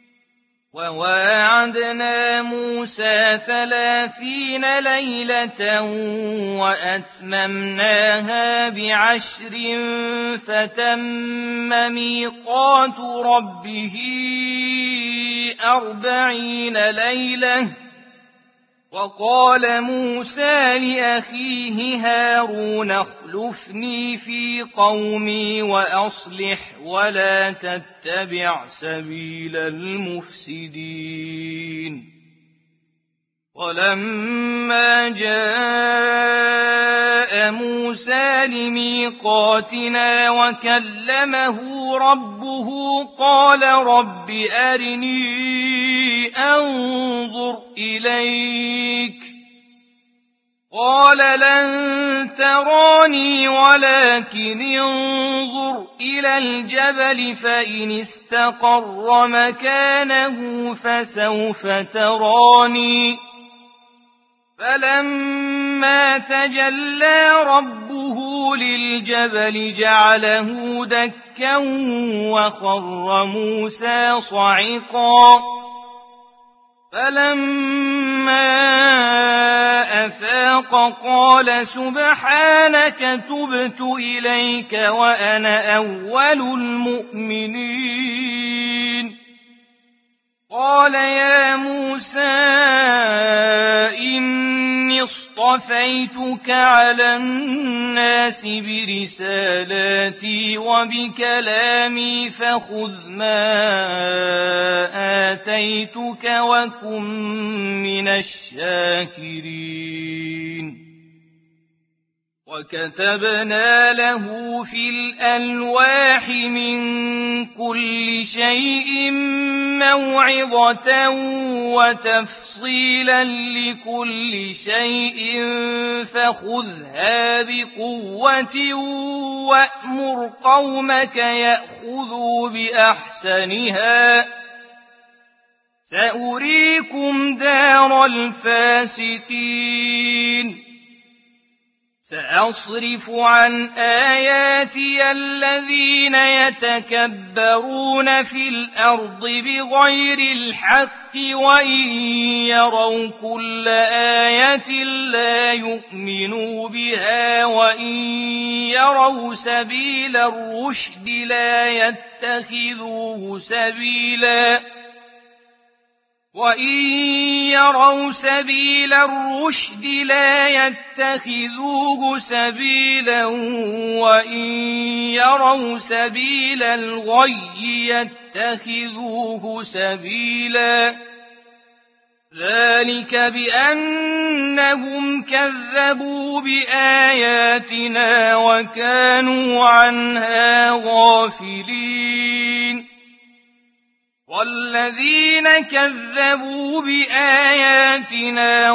وَوَاعَدْنَا مُوسَىٰ ثَلَاثِينَ لَيْلَةً وَأَتْمَمْنَاهَا بِعَشْرٍ فَتَمَّ مِيقَاتُ رَبِّهِ أَرْبَعِينَ لَيْلَةً وَقَالَ مُوسَىٰ لِأَخِيهِ هَارُونَ اخْلُفْنِي فِي قَوْمِي وَأَصْلِحْ وَلَا تَتَّبِعْ سَبِيلَ الْمُفْسِدِينَ وَلَمَّا جَاءَ مُوسَىٰ لِمِيقَاتِنَا وَكَلَّمَهُ رَبُّهُ قَالَ رَبِّ أَرِنِي أَنظُرْ إِلَيْكَ قَالَ لَن تَرَانِي وَلَٰكِنِ انظُرْ إِلَى الْجَبَلِ فَإِنِ اسْتَقَرَّ مَكَانَهُ فَسَوْفَ تَرَانِي فَلَمَّا تَجَلَّىٰ رَبُّهُ لِلْجَبَلِ جَعَلَهُ دَكًّا وَخَرَّ مُوسَىٰ صَعِقًا فَلَمَّا أَفَاقَ قَالَ سُبْحَانَكَ تُبْتُ إِلَيْكَ وَأَنَا أَوَّلُ الْمُؤْمِنِينَ قَالَ يَا مُوسَىٰ إِنِّي اصْطَفَيْتُكَ عَلَى النَّاسِ بِرِسَالَاتِي وَبِكَلَامِي فَخُذْ مَا آتَيْتُكَ وَكُن مِّنَ الشَّاكِرِينَ وَكَتَبْنَا لَهُ فِي الْأَلْوَاحِ مِن كُلِّ شَيْءٍ مَّوْعِظَةً وَتَفْصِيلًا لِّكُلِّ شَيْءٍ فَخُذْهَا بِقُوَّةٍ وَأْمُرْ قَوْمَكَ يَأْخُذُوا بِأَحْسَنِهَا سَأُرِيكُمْ دَارَ الْفَاسِقِينَ سَأَصْرِفُ عَنْ آيَاتِيَ الَّذِينَ يَتَكَبَّرُونَ فِي الْأَرْضِ بِغَيْرِ الْحَقِّ وَإِن يَرَوْا كُلَّ آيَةٍ لَّا يُؤْمِنُوا بِهَا وَإِن يَرَوْا سَبِيلَ الرُّشْدِ لَا يَتَّخِذُوهُ سَبِيلًا وَإِن يَرَوْا سَبِيلَ الرُّشْدِ لَا يَتَّخِذُوهُ سَبِيلًا وَإِن يَرَوْا سَبِيلَ الْغَيِّ يَتَّخِذُوهُ سَبِيلًا ذلك بأنهم كذبوا بآياتنا وكانوا عنها غافلين والذين كذبوا بآياتنا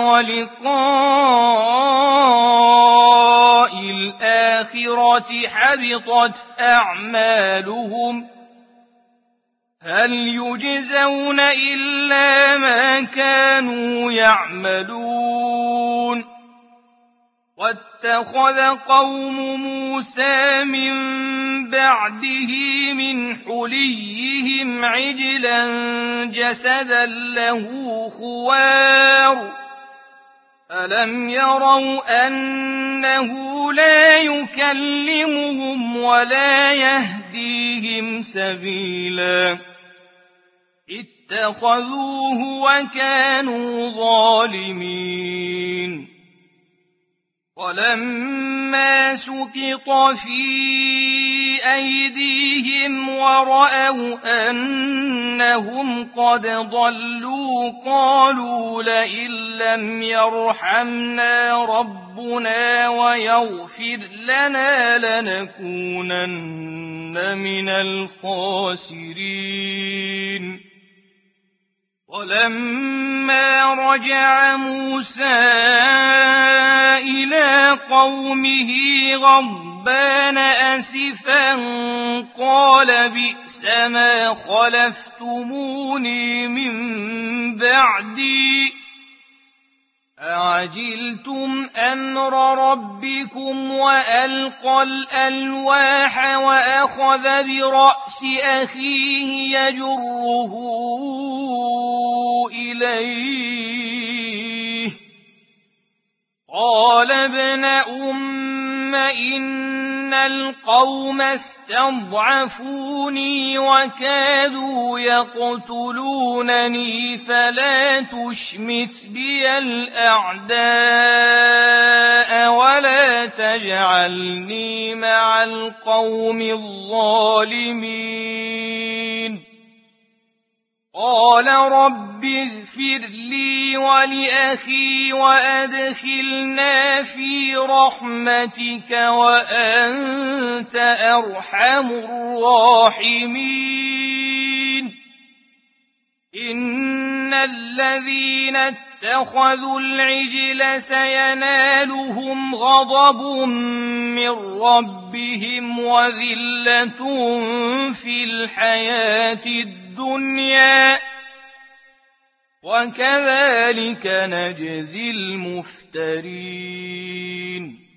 ولقاء الآخرة حبطت أعمالهم هل يجزون إلا ما كانوا يعملون واتخذ قوم موسى من بعده من حليهم عجلا جسدا له خوار ألم يروا أنه لا يكلمهم ولا يهديهم سبيلا اتخذوه وكانوا ظالمين ولما سقط في أيديهم ورأوا أنهم قد ضلوا قالوا لئن لم يرحمنا ربنا ويغفر لنا لنكونن من الخاسرين ولما رجع موسى إلى قومه غضبان أسفا قال بئس ما خلفتموني من بعدي أعجلتم أمر ربكم وألقى الألواح وأخذ برأس أخيه يجره إليه قال ابن أم إن القوم استضعفوني وكادوا يقتلونني فلا تشمت بي الأعداء ولا تجعلني مع القوم الظالمين قال رب اغفر لي ولأخي وأدخلنا في رحمتك وأنت أرحم الراحمين إن الذين اتخذوا العجل سينالهم غضب من ربهم وذلة في الحياة الدنيا وكذلك نجزي المفترين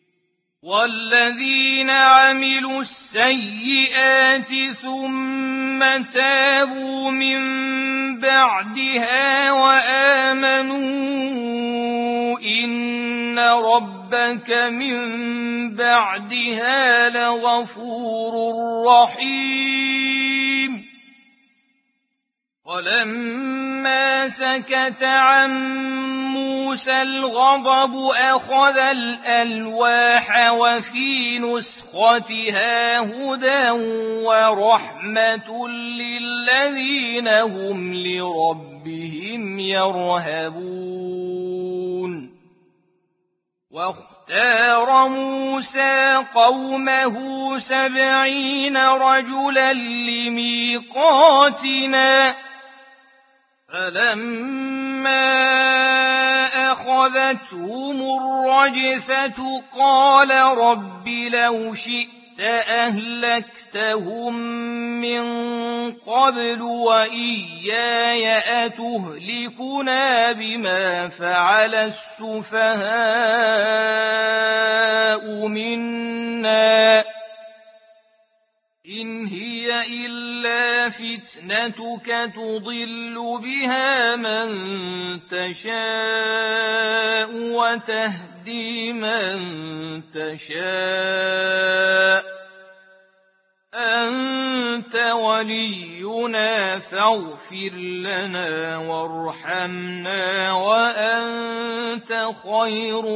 والذين عملوا السيئات ثم تابوا من بعدها وآمنوا إن ربك من بعدها لغفور رحيم ولما سكت عن موسى الغضب أخذ الألواح وفي نسختها هدى ورحمة للذين هم لربهم يرهبون واختار موسى قومه سبعين رجلا لميقاتنا فلما أخذتهم الرجفة قال رب لو شئت أهلكتهم من قبل وإياي أتهلكنا بما فعل السفهاء منا إن هي إلا فتنتك تضل بها من تشاء وتهدي من تشاء أنت ولينا فاغفر لنا وارحمنا وأنت خير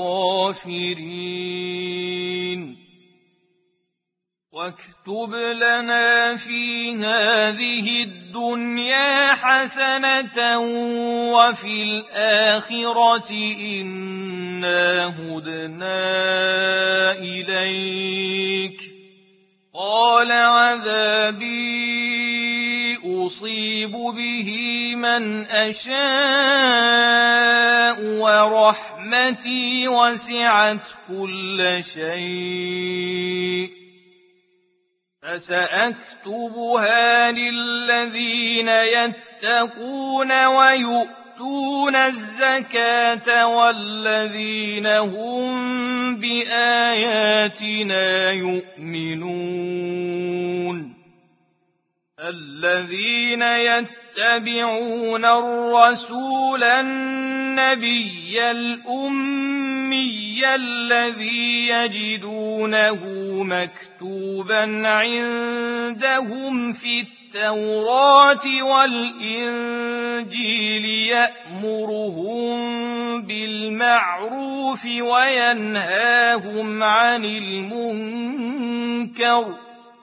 الغافرين واكتب لنا في هذه الدنيا الدنيا حسنة وفي الآخرة إنا هدنا إليك قال عذابي أصيب به من أشاء ورحمتي وسعت كل شيء فسأكتبها للذين يتقون ويؤتون الزكاة والذين هم بآياتنا يؤمنون الذين يتبعون الرسول النبي الأمي الذي يجدونه مكتوبا عندهم في التوراة والإنجيل يأمرهم بالمعروف وينهاهم عن المنكر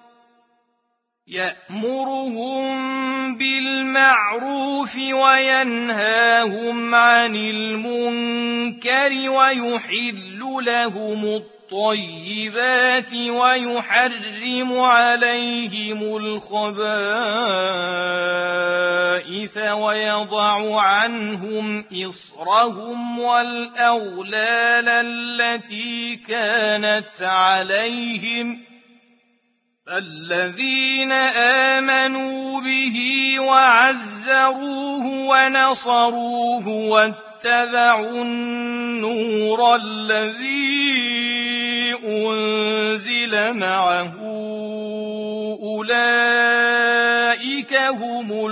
يأمرهم بالمعروف وينهاهم عن المنكر ويحل لهم الطيبات ويحرم عليهم الخبائث ويضع عنهم إصرهم والأغلال التي كانت عليهم الذين آمنوا به وعزروه ونصروه واتبعوا النور الذي أنزل معه أولئك هم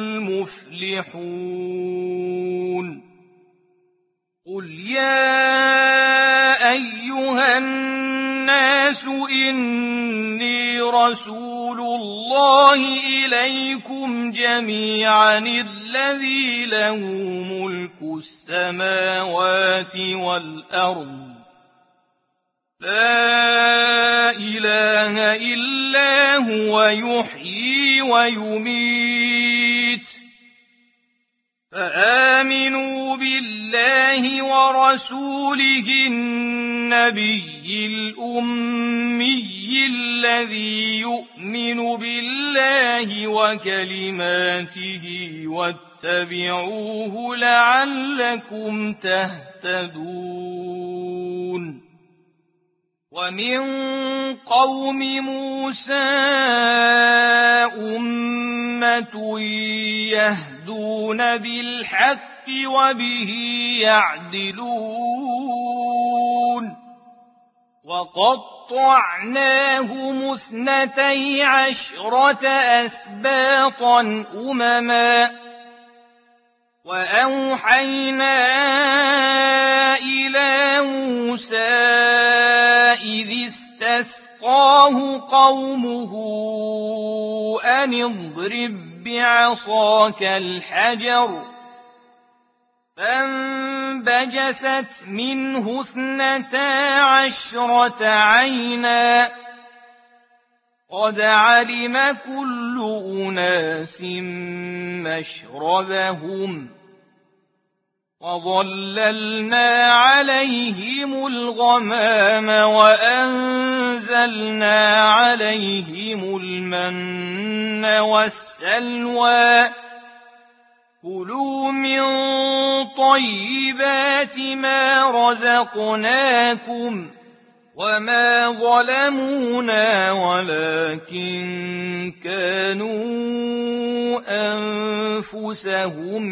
المفلحون قل يا أيها الناس إني رسول الله إليكم جميعا الذي له ملك السماوات والأرض لا إله إلا هو يحيي ويميت فآمنوا بالله ورسوله النبي الأمي الذي يؤمن بالله وكلماته واتبعوه لعلكم تهتدون ومن قوم موسى أمة يهدون بالحق وبه يعدلون وقطعناهم اثنتي عشرة أسباطا أمما وأوحينا إلى موسى إذ استسقاه قومه أن اضرب بعصاك الحجر فانبجست منه اثنتا عشرة عينا قد علم كل أناس مشربهم وظللنا عليهم الغمام وأنزلنا عليهم المن والسلوى كلوا من طيبات ما رزقناكم وما ظلمونا ولكن كانوا أنفسهم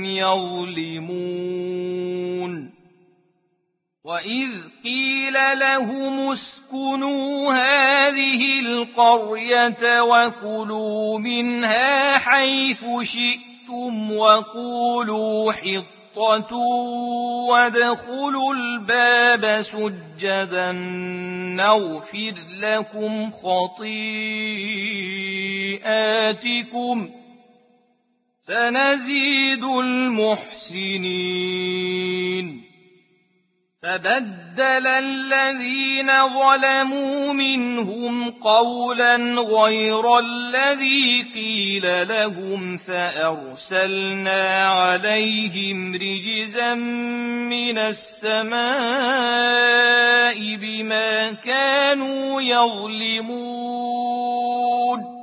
يظلمون وإذ قيل لهم اسكنوا هذه القرية وكلوا منها حيث شئتم وقولوا حطة وادخلوا الباب سجدا نغفر لكم خطيئاتكم سنزيد المحسنين فبدل الذين ظلموا منهم قولا غير الذي قيل لهم فأرسلنا عليهم رجزا من السماء بما كانوا يظلمون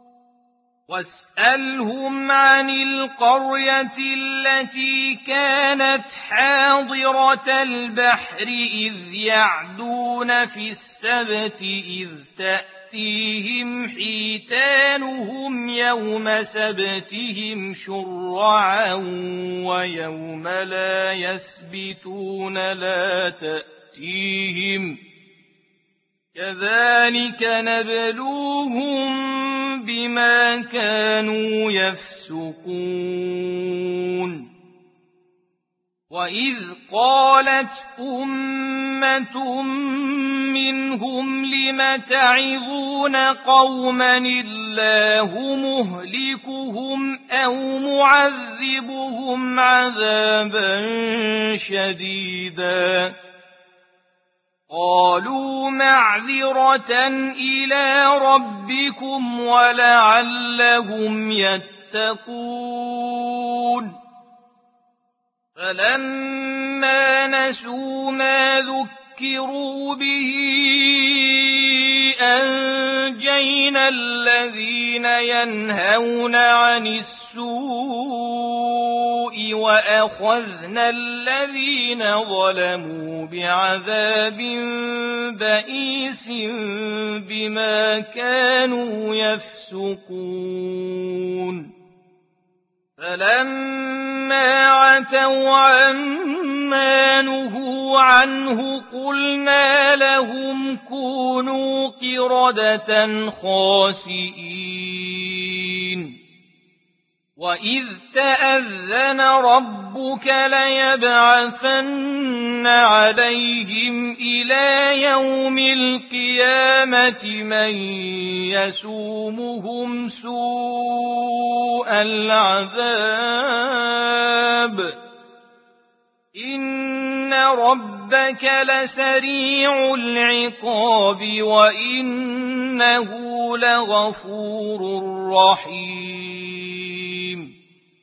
واسألهم عن القرية التي كانت حاضرة البحر إذ يعدون في السبت إذ تأتيهم حيتانهم يوم سبتهم شرعا ويوم لا يسبتون لا تأتيهم كذلك نبلوهم بما كانوا يفسقون وإذ قالت أمة منهم لم تعظون قوما الله مهلكهم أو معذبهم عذابا شديدا قالوا معذرة إلى ربكم ولعلهم يتقون فلما نسوا ما ذكروا به أنجينا الذين ينهون عن السوء وأخذنا الذين ظلموا بعذاب بئيس بما كانوا يفسقون فلما عتوا عما نهوا عنه قلنا لهم كونوا قردة خاسئين وإذ تأذن ربك ليبعثن عليهم إلى يوم القيامة من يسومهم سوء العذاب إن ربك لسريع العقاب وإنه لغفور رحيم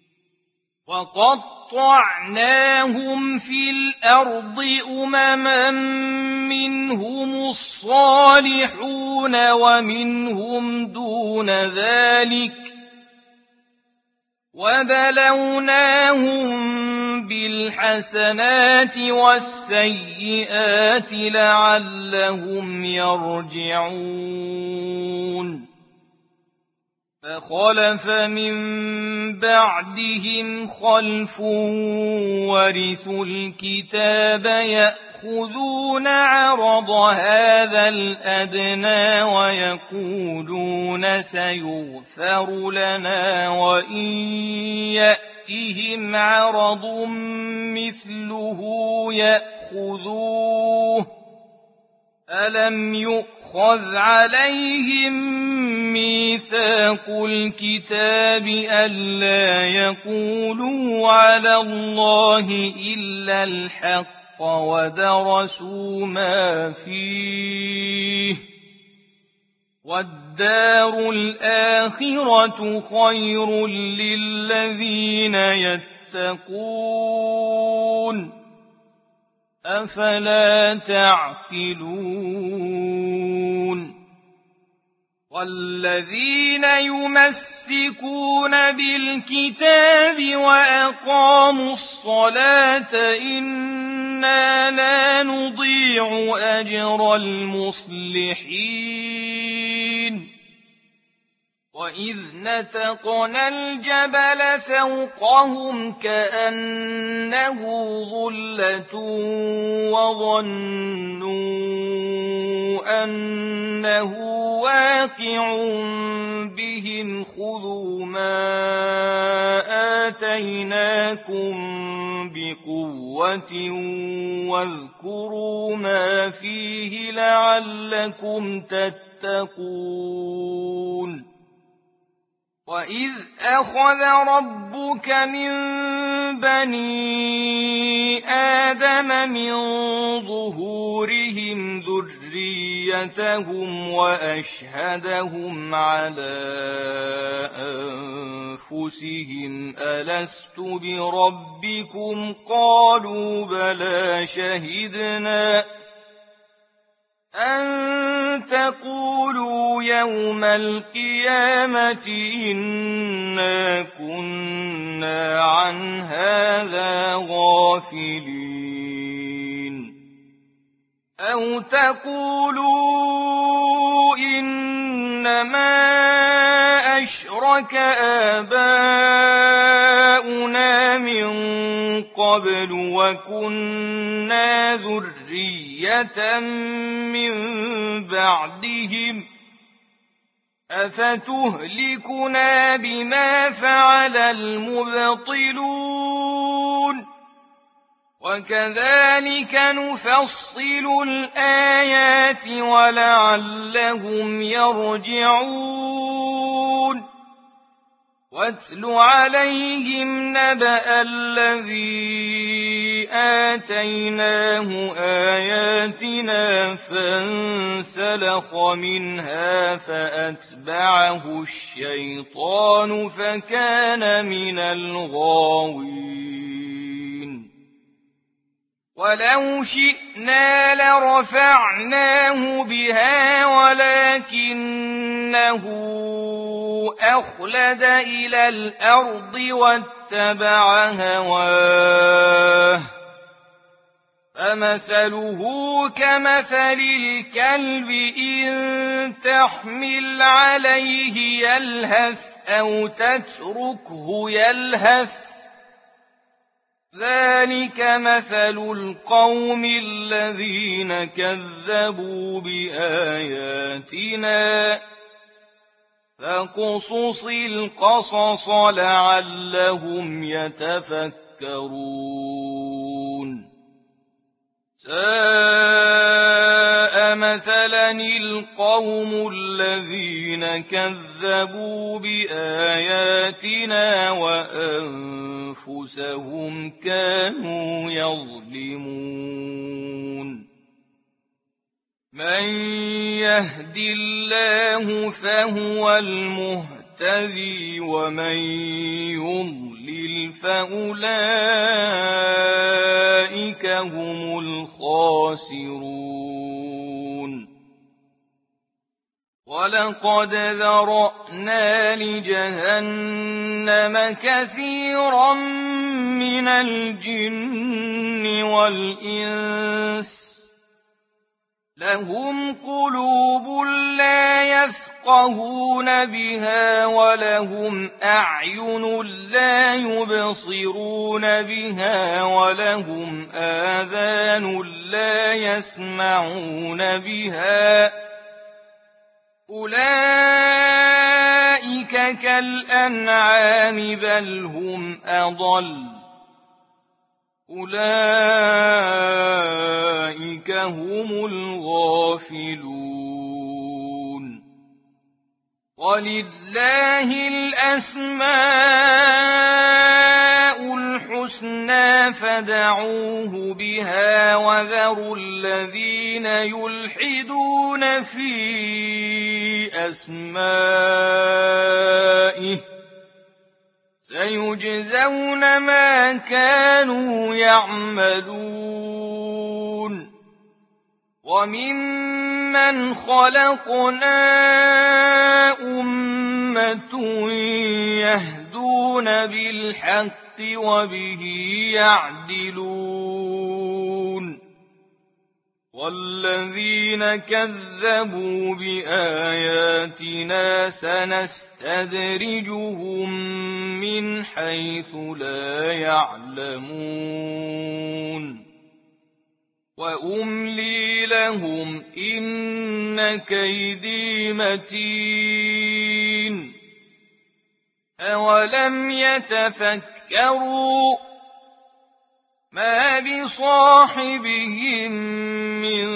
وقطعناهم في الأرض أمما منهم الصالحون ومنهم دون ذلك وبلوناهم بالحسنات والسيئات لعلهم يرجعون فخلف من بعدهم خلف ورثوا الكتاب يأخذون عرض هذا الأدنى ويقولون سيغفر لنا وإن يأتهم عرض مثله يأخذوه ألم يؤخذ عليهم ميثاق الكتاب ألا يقولوا على الله إلا الحق ودرسوا ما فيه والدار الآخرة خير للذين يتقون أفلا تعقلون والذين يمسكون بالكتاب وأقاموا الصلاة إنا لا نضيع أجر المصلحين وإذ نتقنا الجبل فوقهم كأنه ظلة وظنوا أنه واقع بهم خذوا ما آتيناكم بقوة واذكروا ما فيه لعلكم تتقون وَإِذْ أَخَذَ رَبُّكَ مِن بَنِي آدَمَ مِن ظُهُورِهِمْ ذُرِّيَّتَهُمْ وَأَشْهَدَهُمْ عَلَىٰ أَنفُسِهِمْ أَلَسْتُ بِرَبِّكُمْ ۖ قَالُوا بَلَىٰ شَهِدْنَا أَن تَقُولُوا يَوْمَ الْقِيَامَةِ إِنَّا كُنَّا عَنْ هَٰذَا غَافِلِينَ أَوْ تَقُولُوا إِنَّمَا أَشْرَكَ آبَاؤُنَا مِن قَبْلُ وَكُنَّا ذُرِّيَّةً مِّن بَعْدِهِمْ ۖ أَفَتُهْلِكُنَا بِمَا فَعَلَ الْمُبْطِلُونَ وَكَذَٰلِكَ نُفَصِّلُ الْآيَاتِ وَلَعَلَّهُمْ يَرْجِعُونَ وَاتْلُ عَلَيْهِمْ نَبَأَ الَّذِي آتَيْنَاهُ آيَاتِنَا فَانسَلَخَ مِنْهَا فَأَتْبَعَهُ الشَّيْطَانُ فَكَانَ مِنَ الْغَاوِينَ وَلَوْ شِئْنَا لَرَفَعْنَاهُ بِهَا وَلَٰكِنَّهُ أَخْلَدَ إِلَى الْأَرْضِ وَاتَّبَعَ هَوَاهُ فَمَثَلُهُ كَمَثَلِ الْكَلْبِ إِن تَحْمِلْ عَلَيْهِ يَلْهَثْ أَوْ تَتْرُكْهُ يَلْهَث ۚ ذَٰلِكَ مَثَلُ الْقَوْمِ الَّذِينَ كَذَّبُوا بِآيَاتِنَا ۚ فَاقْصُصِ الْقَصَصَ لَعَلَّهُمْ يَتَفَكَّرُونَ سَاءَ مَثَلًا الْقَوْمُ الَّذِينَ كَذَّبُوا بِآيَاتِنَا وَأَنفُسَهُمْ كَانُوا يَظْلِمُونَ مَن يَهْدِ اللَّهُ فَهُوَ الْمُهْتَدِي وَمَن يُضْلِلْ فَأُولَٰئِكَ هُمُ الْخَاسِرُونَ وَلَقَدْ ذَرَأْنَا لِجَهَنَّمَ كَثِيرًا مِّنَ الْجِنِّ وَالْإِنسِ لَهُمْ قُلُوبٌ لَّا يَفْقَهُونَ بِهَا وَلَهُمْ أَعْيُنٌ لَّا يُبْصِرُونَ بِهَا وَلَهُمْ آذَانٌ لَّا يَسْمَعُونَ بِهَا ۚ أُولَٰئِكَ كَالْأَنْعَامِ بَلْ هُمْ أَضَلُّ أُولَٰئِكَ هُمُ الْغَافِلُونَ وَلِلَّهِ الْأَسْمَاءُ الْحُسْنَىٰ فَادْعُوهُ بِهَا وَذَرُوا الَّذِينَ يُلْحِدُونَ فِي أَسْمَائِهِ ۚ سَيُجْزَوْنَ مَا كَانُوا يَعْمَلُونَ وَمِمَّنْ خَلَقْنَا أُمَّةٌ يَهْدُونَ بِالْحَقِّ وَبِهِ يَعْدِلُونَ وَالَّذِينَ كَذَّبُوا بِآيَاتِنَا سَنَسْتَدْرِجُهُم مِّنْ حَيْثُ لَا يَعْلَمُونَ وَأُمْلِي لَهُمْ ۚ إِنَّ كَيْدِي مَتِينٌ أَوَلَمْ يَتَفَكَّرُوا مَا بِصَاحِبِهِم مِّن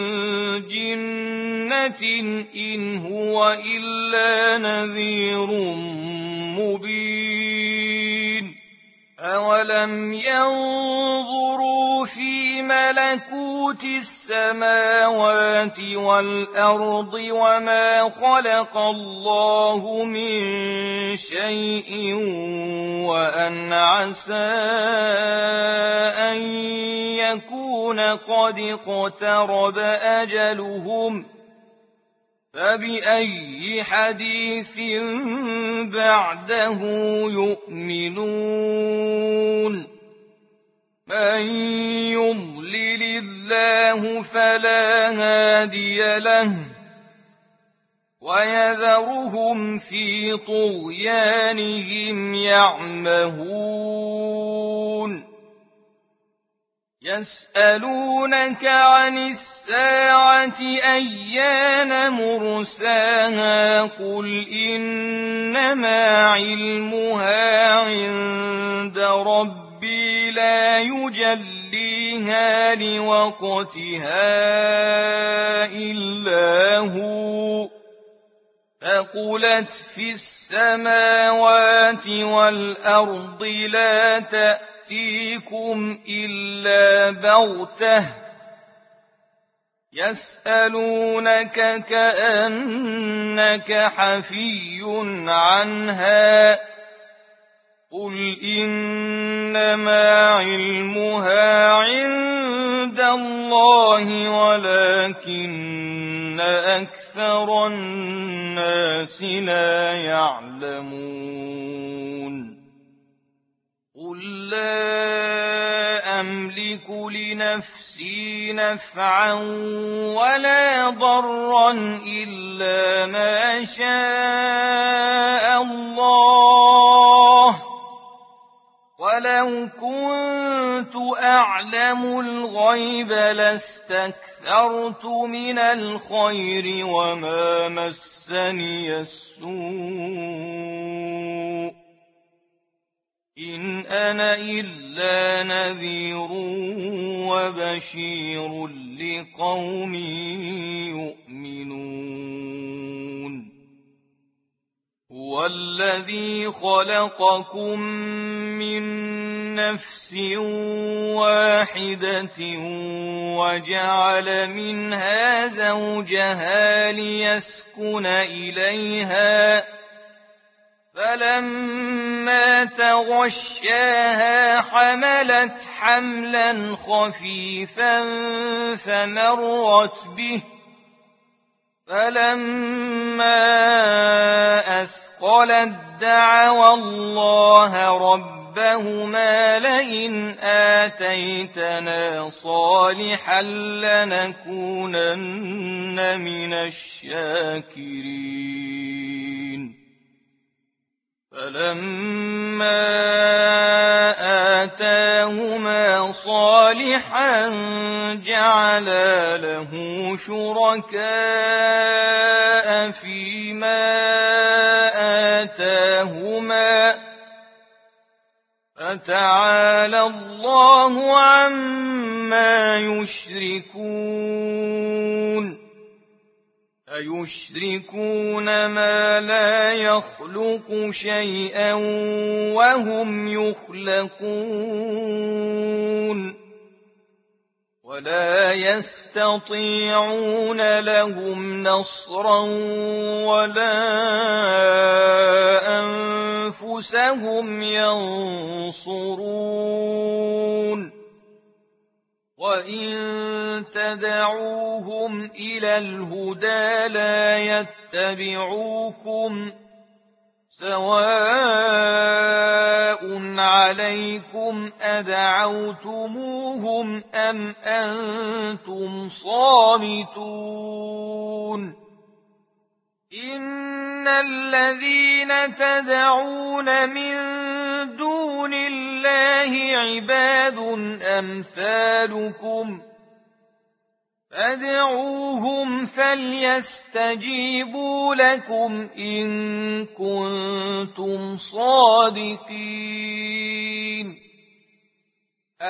جِنَّةٍ إِنْ هُوَ إِلَّا نَذِيرٌ مبين أولم ينظروا في ملكوت السماوات والأرض وما خلق الله من شيء وأن عسى أن يكون قد اقترب أجلهم فبأي حديث بعده يؤمنون من يضلل الله فلا هادي له ويذرهم في طغيانهم يعمهون يسألونك عن الساعة أيان مرساها قل إنما علمها عند ربي لا يجليها لوقتها إلا هو ثقلت في السماوات والأرض لا تأتي تأتيكم إلا بغتة يسألونك كأنك حفي عنها قل إنما علمها عند الله ولكن أكثر الناس لا يعلمون قل لا أملك لنفسي نفعا ولا ضرا إلا ما شاء الله ولو كنت أعلم الغيب لاستكثرت من الخير وما مسني السوء إن أنا إلا نذير وبشير لقوم يؤمنون هو الذي خلقكم من نفس واحدة وجعل منها زوجها ليسكن إليها فلما تغشاها حملت حملا خفيفا فمرت به فلما أثقلت دعوا الله ربهما لئن آتيتنا صالحا لنكونن من الشاكرين فلما آتاهما صالحا جعلا له شركاء فيما آتاهما فتعالى الله عما يشركون أيشركون ما لا يخلق شيئا وهم يخلقون ولا يستطيعون لهم نصرا ولا أنفسهم ينصرون وإن تدعوهم إلى الهدى لا يتبعوكم سواء عليكم أدعوتموهم أم أنتم صامتون إن الذين تدعون من دون الله عباد أمثالكم فادعوهم فليستجيبوا لكم إن كنتم صادقين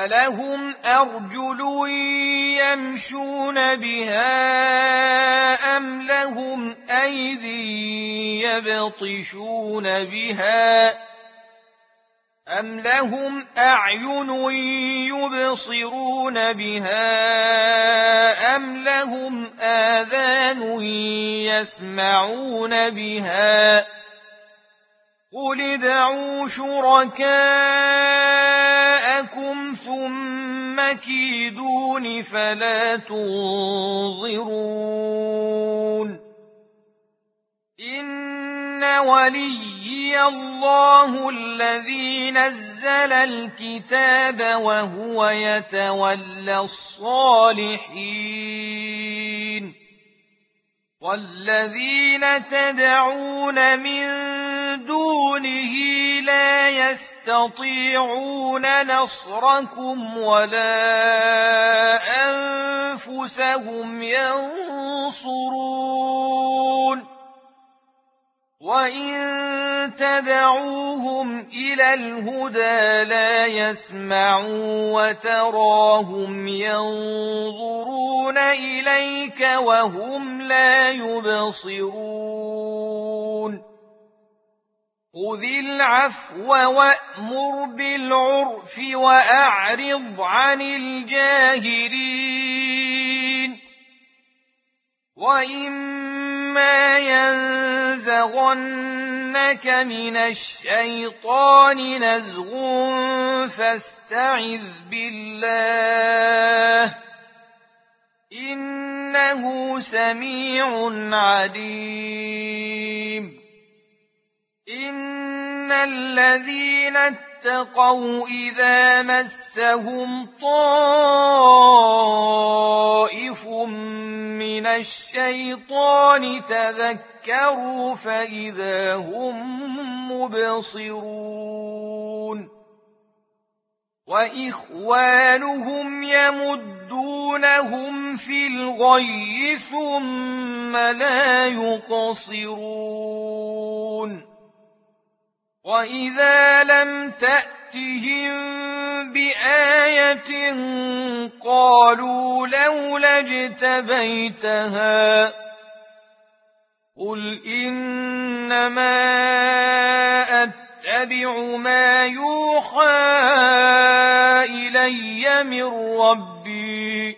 ألهم أرجل يمشون بها أم لهم أيدي يبطشون بها أم لهم أعين يبصرون بها أم لهم آذان يسمعون بها قل ادعوا شركاءكم ثم كيدون فلا تنظرون إن وليي الله الذي نزل الكتاب وهو يتولى الصالحين والذين تدعون من دونه لا يستطيعون نصركم ولا أنفسهم ينصرون وإن تدعوهم إلى الهدى لا يسمعوا وتراهم ينظرون إليك وهم لا يبصرون خذ العفو وأمر بالعرف وأعرض عن الجاهلين وإما ينزغنك من الشيطان نزغ فاستعذ بالله إنه سميع عليم إن الذين اتقوا إذا مسهم طائف من الشيطان تذكروا فإذا هم مبصرون وإخوانهم يمدونهم في الغي ثم لا يقصرون وإذا لم تأتهم بآية قالوا لولا اجتبيتها قل إنما أتبع ما يوحى إلي من ربي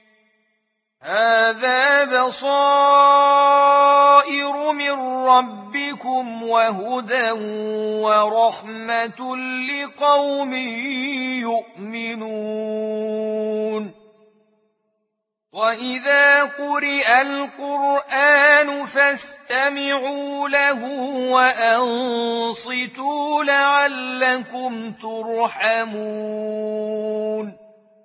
هذا بصائر من ربكم وهدى ورحمة لقوم يؤمنون وإذا قرئ القرآن فاستمعوا له وأنصتوا لعلكم ترحمون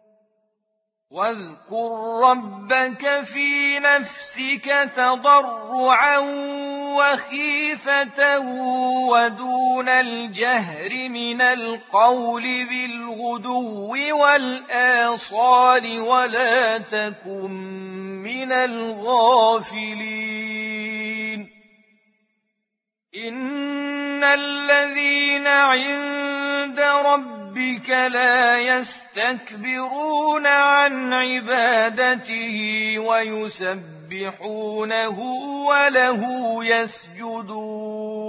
واذكر ربك في نفسك تضرعا وخيفة ودون الجهر من القول بالغدو والآصال ولا تكن من الغافلين إن الذين عند ربك لا يستكبرون عن عبادته ويسبحونه وله يسجدون